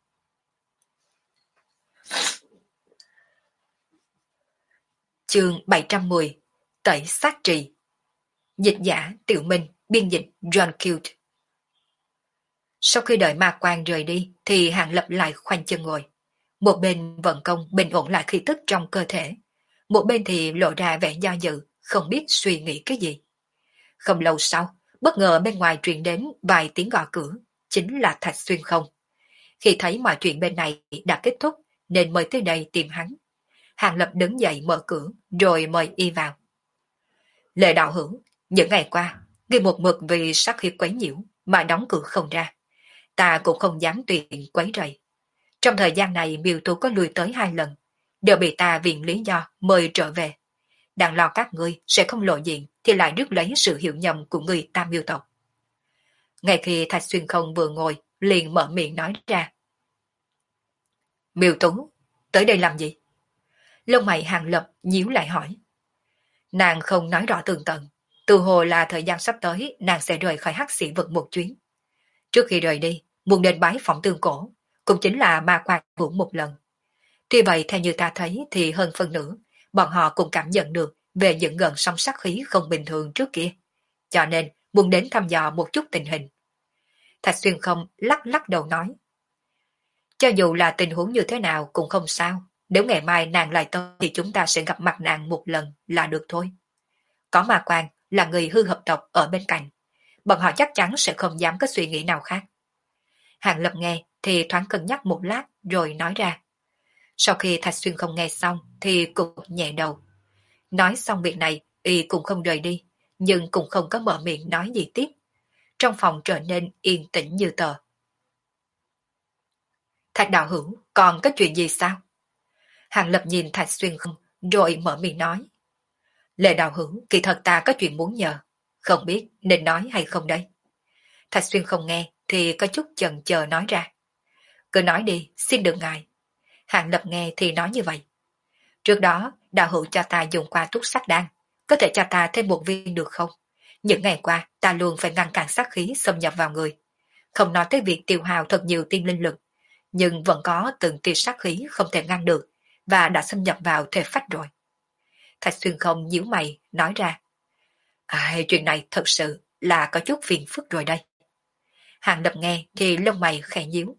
Chương 710 Tẩy sát trì. Dịch giả Tiểu Minh, biên dịch John Cute. Sau khi đợi ma quan rời đi thì Hàng Lập lại khoanh chân ngồi. Một bên vận công bình ổn lại khí tức trong cơ thể. Một bên thì lộ ra vẻ do dự, không biết suy nghĩ cái gì. Không lâu sau, bất ngờ bên ngoài truyền đến vài tiếng gõ cửa, chính là Thạch Xuyên không. Khi thấy mọi chuyện bên này đã kết thúc nên mới tới đây tìm hắn. Hàng Lập đứng dậy mở cửa rồi mời y vào. Lệ đạo hữu, những ngày qua, ghi một mực vì sát khí quấy nhiễu mà đóng cửa không ra. Ta cũng không dám tùy tiện quấy rầy. Trong thời gian này Miêu Tú có lui tới 2 lần, đều bị ta viện lý do mời trở về. Đang lo các ngươi sẽ không lộ diện thì lại rước lấy sự hiểu nhầm của người Tam Miêu tộc. Ngay khi Thạch Xuyên không vừa ngồi, liền mở miệng nói ra. Miêu Tú, tới đây làm gì? Lông mày Hàng Lập nhíu lại hỏi. Nàng không nói rõ tường tận, từ hồ là thời gian sắp tới nàng sẽ rời khỏi Hắc Sĩ Vực một chuyến. Trước khi rời đi, muốn đến bái phỏng tương cổ, cũng chính là ma quạt vũ một lần. Tuy vậy theo như ta thấy thì hơn phần nữa, bọn họ cũng cảm nhận được về những gần song sát khí không bình thường trước kia. Cho nên muốn đến thăm dò một chút tình hình. Thạch Xuyên không lắc lắc đầu nói. Cho dù là tình huống như thế nào cũng không sao, nếu ngày mai nàng lại tới thì chúng ta sẽ gặp mặt nàng một lần là được thôi. Có ma quan là người hư hợp tộc ở bên cạnh, bọn họ chắc chắn sẽ không dám có suy nghĩ nào khác. Hàng Lập nghe thì thoáng cân nhắc một lát rồi nói ra. Sau khi Thạch Xuyên không nghe xong thì cũng nhẹ đầu. Nói xong việc này, y cũng không rời đi, nhưng cũng không có mở miệng nói gì tiếp. Trong phòng trở nên yên tĩnh như tờ. Thạch đạo hữu, còn có chuyện gì sao? Hàng Lập nhìn Thạch Xuyên không, rồi mở miệng nói. Lệ đạo hữu, kỳ thật ta có chuyện muốn nhờ, không biết nên nói hay không đây? Thạch Xuyên không nghe, thì có chút chần chờ nói ra. Cứ nói đi, xin được ngài. Hàng Lập nghe thì nói như vậy. Trước đó, đạo hữu cho ta dùng qua túc sát đan, có thể cho ta thêm một viên được không? Những ngày qua, ta luôn phải ngăn cản sát khí xâm nhập vào người. Không nói tới việc tiêu hao thật nhiều tiên linh lực, nhưng vẫn có từng tia sát khí không thể ngăn được, và đã xâm nhập vào thể phách rồi. Thạch Xuyên không nhíu mày, nói ra. Chuyện này thật sự là có chút phiền phức rồi đây. Hàng Lập nghe thì lông mày khẽ nhíu.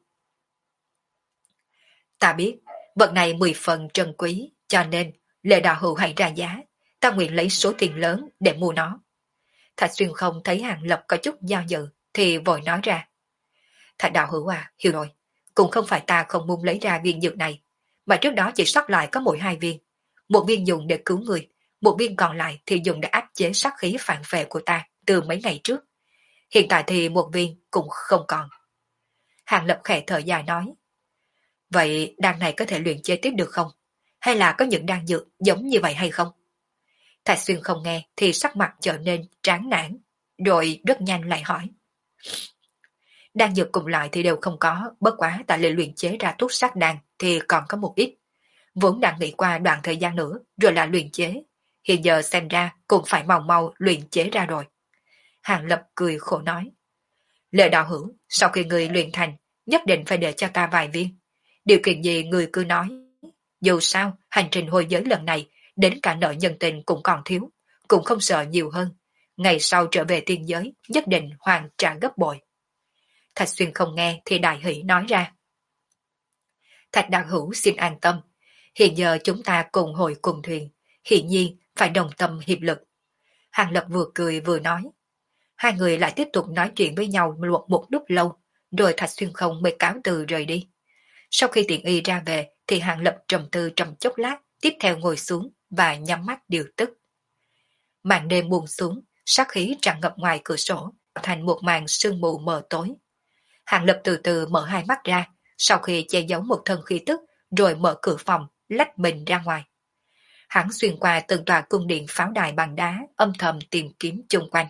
Ta biết, vật này 10 phần trân quý, cho nên Lệ đạo hữu hãy ra giá, ta nguyện lấy số tiền lớn để mua nó. Thạch Xuyên không thấy Hàng Lập có chút do dự, thì vội nói ra. Thạch đạo hữu à, hiểu rồi, cũng không phải ta không muốn lấy ra viên dược này, mà trước đó chỉ sót lại có mỗi 2 viên. Một viên dùng để cứu người, một viên còn lại thì dùng để áp chế sát khí phản vệ của ta từ mấy ngày trước. Hiện tại thì một viên cũng không còn. Hàng Lập khẽ thở dài nói. Vậy đan này có thể luyện chế tiếp được không? Hay là có những đan dược giống như vậy hay không? Thạch Xuyên không nghe thì sắc mặt trở nên tráng nản, rồi rất nhanh lại hỏi. Đan dược cùng lại thì đều không có, bất quá tại lệ luyện chế ra thuốc sát đan thì còn có một ít. Vốn đang nghĩ qua đoạn thời gian nữa rồi là luyện chế, hiện giờ xem ra cũng phải mau mau luyện chế ra rồi. Hàng Lập cười khổ nói. Lệ đạo hữu, sau khi người luyện thành, nhất định phải để cho ta vài viên. Điều kiện gì người cứ nói. Dù sao, hành trình hồi giới lần này, đến cả nợ nhân tình cũng còn thiếu, cũng không sợ nhiều hơn. Ngày sau trở về tiên giới, nhất định hoàn trả gấp bội. Thạch Xuyên không nghe thì đại hỷ nói ra. Thạch đạo hữu xin an tâm. Hiện giờ chúng ta cùng hội cùng thuyền, hiển nhiên phải đồng tâm hiệp lực. Hàng Lập vừa cười vừa nói. Hai người lại tiếp tục nói chuyện với nhau một lúc lâu, rồi Thạch Xuyên không mới cáo từ rời đi. Sau khi tiện y ra về thì Hàng Lập trầm tư trong chốc lát, tiếp theo ngồi xuống và nhắm mắt điều tức. Màn đêm buông xuống, sát khí tràn ngập ngoài cửa sổ, thành một màn sương mù mờ tối. Hàng Lập từ từ mở hai mắt ra, sau khi che giấu một thân khí tức, rồi mở cửa phòng, lách mình ra ngoài. Hắn xuyên qua từng tòa cung điện pháo đài bằng đá, âm thầm tìm kiếm chung quanh.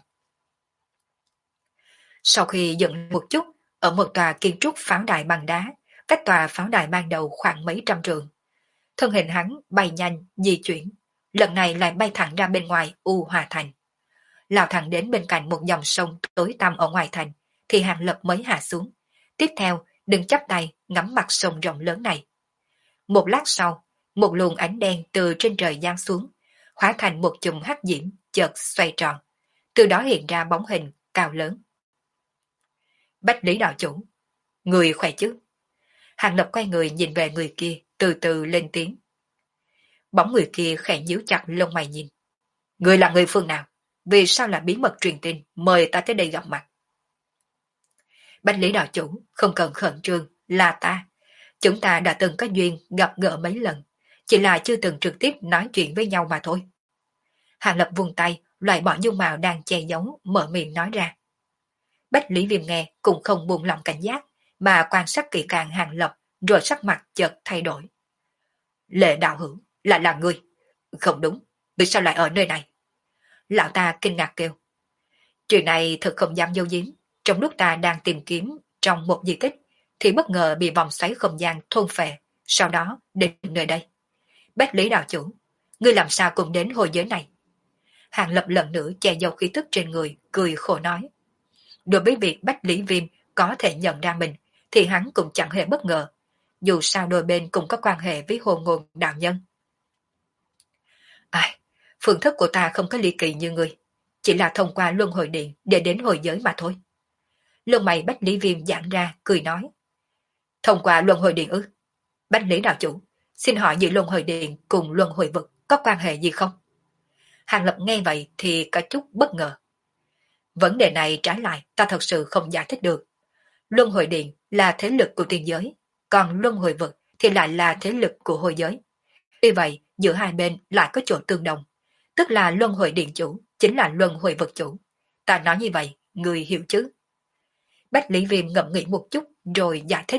Sau khi dựng một chút, ở một tòa kiến trúc pháo đài bằng đá, cách tòa pháo đài ban đầu khoảng mấy trăm trượng. Thân hình hắn bay nhanh, di chuyển, lần này lại bay thẳng ra bên ngoài U Hòa Thành. Lao thẳng đến bên cạnh một dòng sông tối tăm ở ngoài thành, thì Hàng Lập mới hạ xuống. Tiếp theo, đừng chắp tay ngắm mặt sông rộng lớn này. Một lát sau, một luồng ánh đen từ trên trời giáng xuống, hóa thành một chùm hắc diễm chợt xoay tròn. Từ đó hiện ra bóng hình cao lớn. Bách Lý đạo chủ, người khỏe chứ? Hàng Lập quay người nhìn về người kia, từ từ lên tiếng. Bóng người kia khẽ nhíu chặt lông mày nhìn. Người là người phương nào? Vì sao là bí mật truyền tin mời ta tới đây gặp mặt? Bách Lý đạo chủ, không cần khẩn trương, là ta. Chúng ta đã từng có duyên gặp gỡ mấy lần, chỉ là chưa từng trực tiếp nói chuyện với nhau mà thôi. Hàng Lập vùng tay, loại bỏ dung mạo đang che giấu, mở miệng nói ra. Bách Lý Viêm nghe cũng không buông lòng cảnh giác, mà quan sát kỹ càng Hàng Lập, rồi sắc mặt chợt thay đổi. Lệ đạo hữu, lại là ngươi. Không đúng, vì sao lại ở nơi này? Lão ta kinh ngạc kêu. Chuyện này thật không dám giấu giếm. Trong lúc ta đang tìm kiếm trong một di tích, thì bất ngờ bị vòng xoáy không gian thôn phệ, sau đó đến nơi đây. Bách Lý đạo chủ, ngươi làm sao cùng đến hồi giới này? Hàng Lập lần nữa che giấu khí tức trên người, cười khổ nói. Đối với việc Bách Lý Viêm có thể nhận ra mình, thì hắn cũng chẳng hề bất ngờ. Dù sao đôi bên cũng có quan hệ với hồn ngôn đạo nhân. Ai, phương thức của ta không có ly kỳ như ngươi, chỉ là thông qua luân hồi điện để đến hồi giới mà thôi. Lông mày Bách Lý Viêm giãn ra, cười nói. Thông qua luân hồi điện ư? Bách Lý đạo chủ, xin hỏi giữa luân hồi điện cùng luân hồi vực có quan hệ gì không? Hàng Lập nghe vậy thì có chút bất ngờ. Vấn đề này trái lại ta thật sự không giải thích được. Luân hồi điện là thế lực của tiên giới, còn luân hồi vực thì lại là thế lực của hồi giới. Vì vậy, giữa hai bên lại có chỗ tương đồng, tức là luân hồi điện chủ chính là luân hồi vực chủ. Ta nói như vậy, người hiểu chứ? Bách Lý Viêm ngẫm nghĩ một chút rồi giải thích.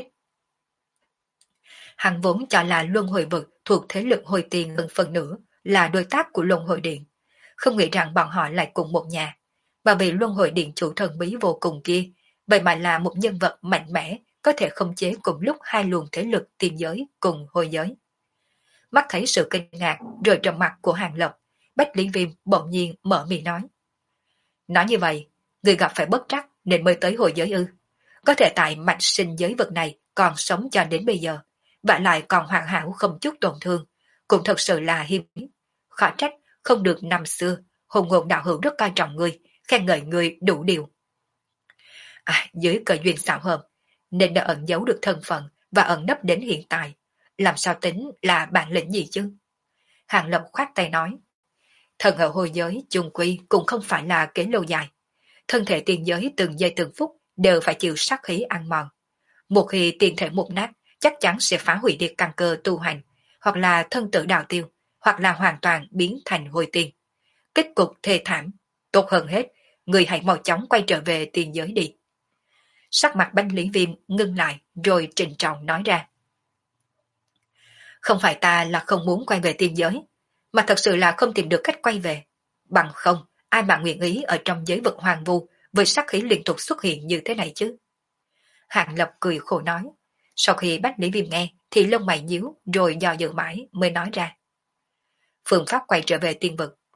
Hắn vốn cho là luân hồi vực thuộc thế lực hồi tiền hơn phần nữa là đối tác của luân hồi điện, không nghĩ rằng bọn họ lại cùng một nhà. Và vì luân hồi điện chủ thần bí vô cùng kia, vậy mà là một nhân vật mạnh mẽ có thể khống chế cùng lúc hai luồng thế lực tiên giới cùng hồi giới. Mắt thấy sự kinh ngạc rồi trầm mặt của Hàng Lập, Bách Lý Viêm bỗng nhiên mở miệng nói. Nói như vậy, người gặp phải bất trắc nên mới tới hồi giới ư? Có thể tại mạnh sinh giới vực này còn sống cho đến bây giờ, và lại còn hoàn hảo không chút tổn thương, cũng thật sự là hiếm. Khó trách, không được năm xưa, hồn ngôn đạo hữu rất coi trọng người, khen ngợi người đủ điều. Dưới cờ duyên xảo hợp, nên đã ẩn giấu được thân phận và ẩn nấp đến hiện tại. Làm sao tính là bản lĩnh gì chứ? Hàng Lập khoát tay nói. Thần ở hồi giới chung quy cũng không phải là kế lâu dài. Thân thể tiền giới từng giây từng phút đều phải chịu sát khí ăn mòn. Một khi tiền thể mục nát, chắc chắn sẽ phá hủy đi căn cơ tu hành, hoặc là thân tử đạo tiêu, hoặc là hoàn toàn biến thành hồi tiền. Kết cục thê thảm. Tốt hơn hết, người hãy mau chóng quay trở về tiền giới đi. Sắc mặt Bách Lý Viêm ngưng lại rồi trịnh trọng nói ra. Không phải ta là không muốn quay về tiên giới, mà thật sự là không tìm được cách quay về. Bằng không, ai mà nguyện ý ở trong giới vực hoàng vu với sát khí liên tục xuất hiện như thế này chứ? Hạng Lập cười khổ nói. Sau khi Bách Lý Viêm nghe thì lông mày nhíu rồi do dự mãi mới nói ra. Phương pháp quay trở về tiên vực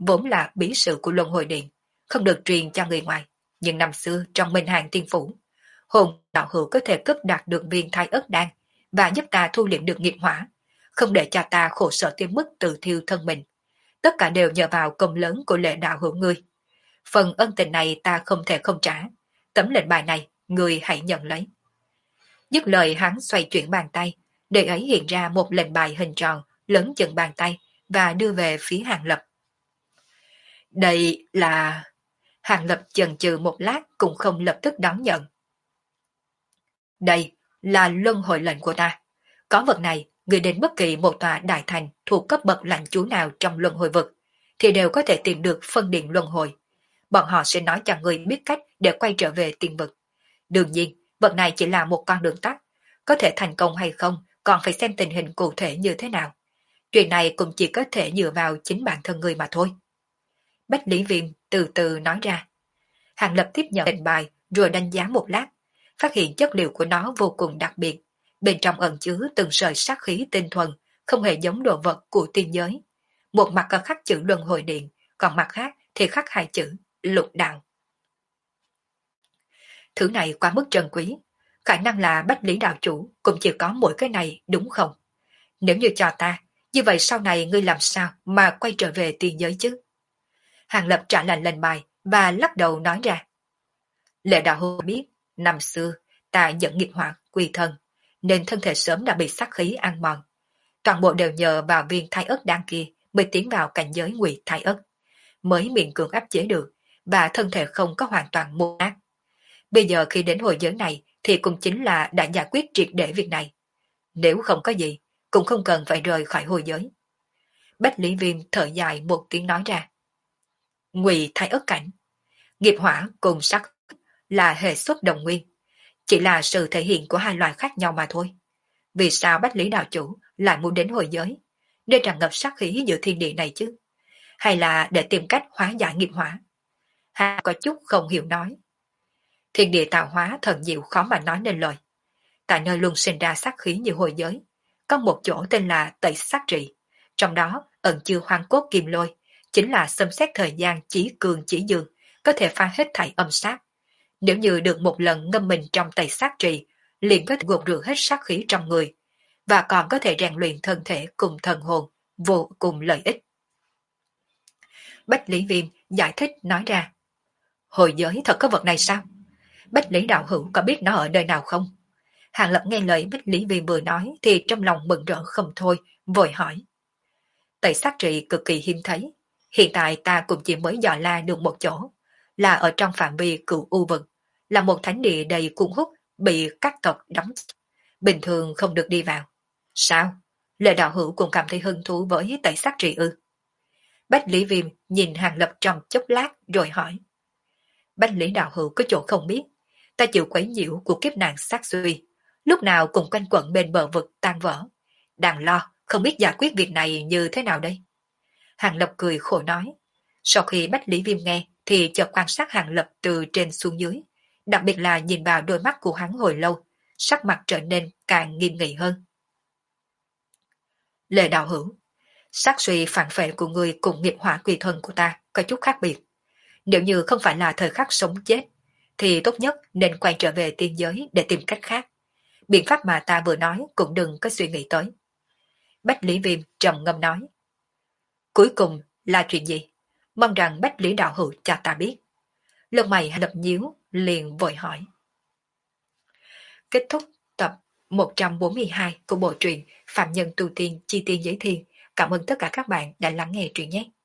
vốn là bí sự của Luân Hồi Điện, không được truyền cho người ngoài. Nhưng năm xưa trong Minh Hàng Tiên Phủ, hồn đạo hữu có thể cướp đạt được viên thai ất đan và giúp ta thu liệm được nghiệp hỏa, không để cho ta khổ sở tới mức tự thiêu thân mình. Tất cả đều nhờ vào công lớn của Lệ đạo hữu ngươi. Phần ân tình này ta không thể không trả. Tấm lệnh bài này, ngươi hãy nhận lấy. Dứt lời hắn xoay chuyển bàn tay, để ấy hiện ra một lệnh bài hình tròn, lớn chừng bàn tay, và đưa về phía Hàng Lập. Đây là... Hàng Lập chần chừ một lát cũng không lập tức đón nhận. Đây là luân hồi lệnh của ta. Có vật này, người đến bất kỳ một tòa đại thành thuộc cấp bậc lãnh chúa nào trong luân hồi vực, thì đều có thể tìm được phân điện luân hồi. Bọn họ sẽ nói cho người biết cách để quay trở về tiên vực. Đương nhiên, vật này chỉ là một con đường tắt. Có thể thành công hay không, còn phải xem tình hình cụ thể như thế nào. Chuyện này cũng chỉ có thể dựa vào chính bản thân người mà thôi. Bách Lý Viêm từ từ nói ra. Hàng Lập tiếp nhận lệnh bài rồi đánh giá một lát, phát hiện chất liệu của nó vô cùng đặc biệt. Bên trong ẩn chứa từng sợi sát khí tinh thuần, không hề giống đồ vật của tiên giới. Một mặt có khắc chữ luân hồi điện, còn mặt khác thì khắc hai chữ lục đạo. Thứ này quá mức trân quý, khả năng là Bách Lý đạo chủ cũng chỉ có mỗi cái này đúng không? Nếu như cho ta, như vậy sau này ngươi làm sao mà quay trở về tiên giới chứ? Hàng Lập trả lại lệnh bài và lắc đầu nói ra. Lệ đạo hữu biết, năm xưa ta dẫn nghiệp hỏa quy thân, nên thân thể sớm đã bị sát khí ăn mòn. Toàn bộ đều nhờ vào viên thai ất đan kia mới tiến vào cảnh giới ngụy thai ất, mới miễn cưỡng áp chế được, và thân thể không có hoàn toàn mục nát. Bây giờ khi đến hồi giới này thì cũng chính là đã giải quyết triệt để việc này. Nếu không có gì, cũng không cần phải rời khỏi hồi giới. Bách Lý Viêm thở dài một tiếng nói ra. Ngụy thai ất cảnh, nghiệp hỏa cùng sắc là hệ xuất đồng nguyên, chỉ là sự thể hiện của hai loại khác nhau mà thôi. Vì sao Bách Lý đạo chủ lại muốn đến hồi giới, để tràn ngập sát khí giữa thiên địa này chứ? Hay là để tìm cách hóa giải nghiệp hỏa? Hà có chút không hiểu nói. Thiên địa tạo hóa thần diệu khó mà nói nên lời. Tại nơi luôn sinh ra sát khí như hồi giới, có một chỗ tên là Tẩy Sát Trị, trong đó ẩn chứa hoang cốt kim lôi, chính là xâm xét thời gian chỉ cường chỉ dương, có thể phá hết thảy âm sát. Nếu như được một lần ngâm mình trong Tẩy Sát Trì, liền có thể gột rửa hết sát khí trong người, và còn có thể rèn luyện thân thể cùng thần hồn, vô cùng lợi ích. Bách Lý Viêm giải thích nói ra. Hồi giới thật có vật này sao? Bách Lý đạo hữu có biết nó ở nơi nào không? Hàng Lập nghe lời Bách Lý Viêm vừa nói thì trong lòng mừng rỡ không thôi, vội hỏi. Tẩy Sát Trì cực kỳ hiếm thấy, hiện tại ta cũng chỉ mới dò la được một chỗ, là ở trong phạm vi Cửu U vực, là một thánh địa đầy cuốn hút, bị các tộc đóng, bình thường không được đi vào. Sao? Lệ đạo hữu cũng cảm thấy hứng thú với Tẩy Sát Trì ư? Bách Lý Viêm nhìn Hàng Lập trong chốc lát rồi hỏi. Bách Lý đạo hữu có chỗ không biết, ta chịu quấy nhiễu của kiếp nạn sát suy, lúc nào cũng quanh quẩn bên bờ vực tan vỡ, đang lo không biết giải quyết việc này như thế nào đây. Hàng Lập cười khổ nói. Sau khi Bách Lý Viêm nghe thì chợt quan sát Hàng Lập từ trên xuống dưới, đặc biệt là nhìn vào đôi mắt của hắn hồi lâu, sắc mặt trở nên càng nghiêm nghị hơn. Lệ đạo hữu, sát suy phản phệ của người cùng nghiệp hỏa quy thuần của ta có chút khác biệt. Nếu như không phải là thời khắc sống chết, thì tốt nhất nên quay trở về tiên giới để tìm cách khác. Biện pháp mà ta vừa nói cũng đừng có suy nghĩ tới. Bách Lý Viêm trầm ngâm nói. Cuối cùng là chuyện gì? Mong rằng Bách Lý đạo hữu cho ta biết. Lông mày lập nhíu, liền vội hỏi. Kết thúc tập 142 của bộ truyện Phạm Nhân Tu Tiên Chi Tiên Giới Thiên. Cảm ơn tất cả các bạn đã lắng nghe truyện nhé.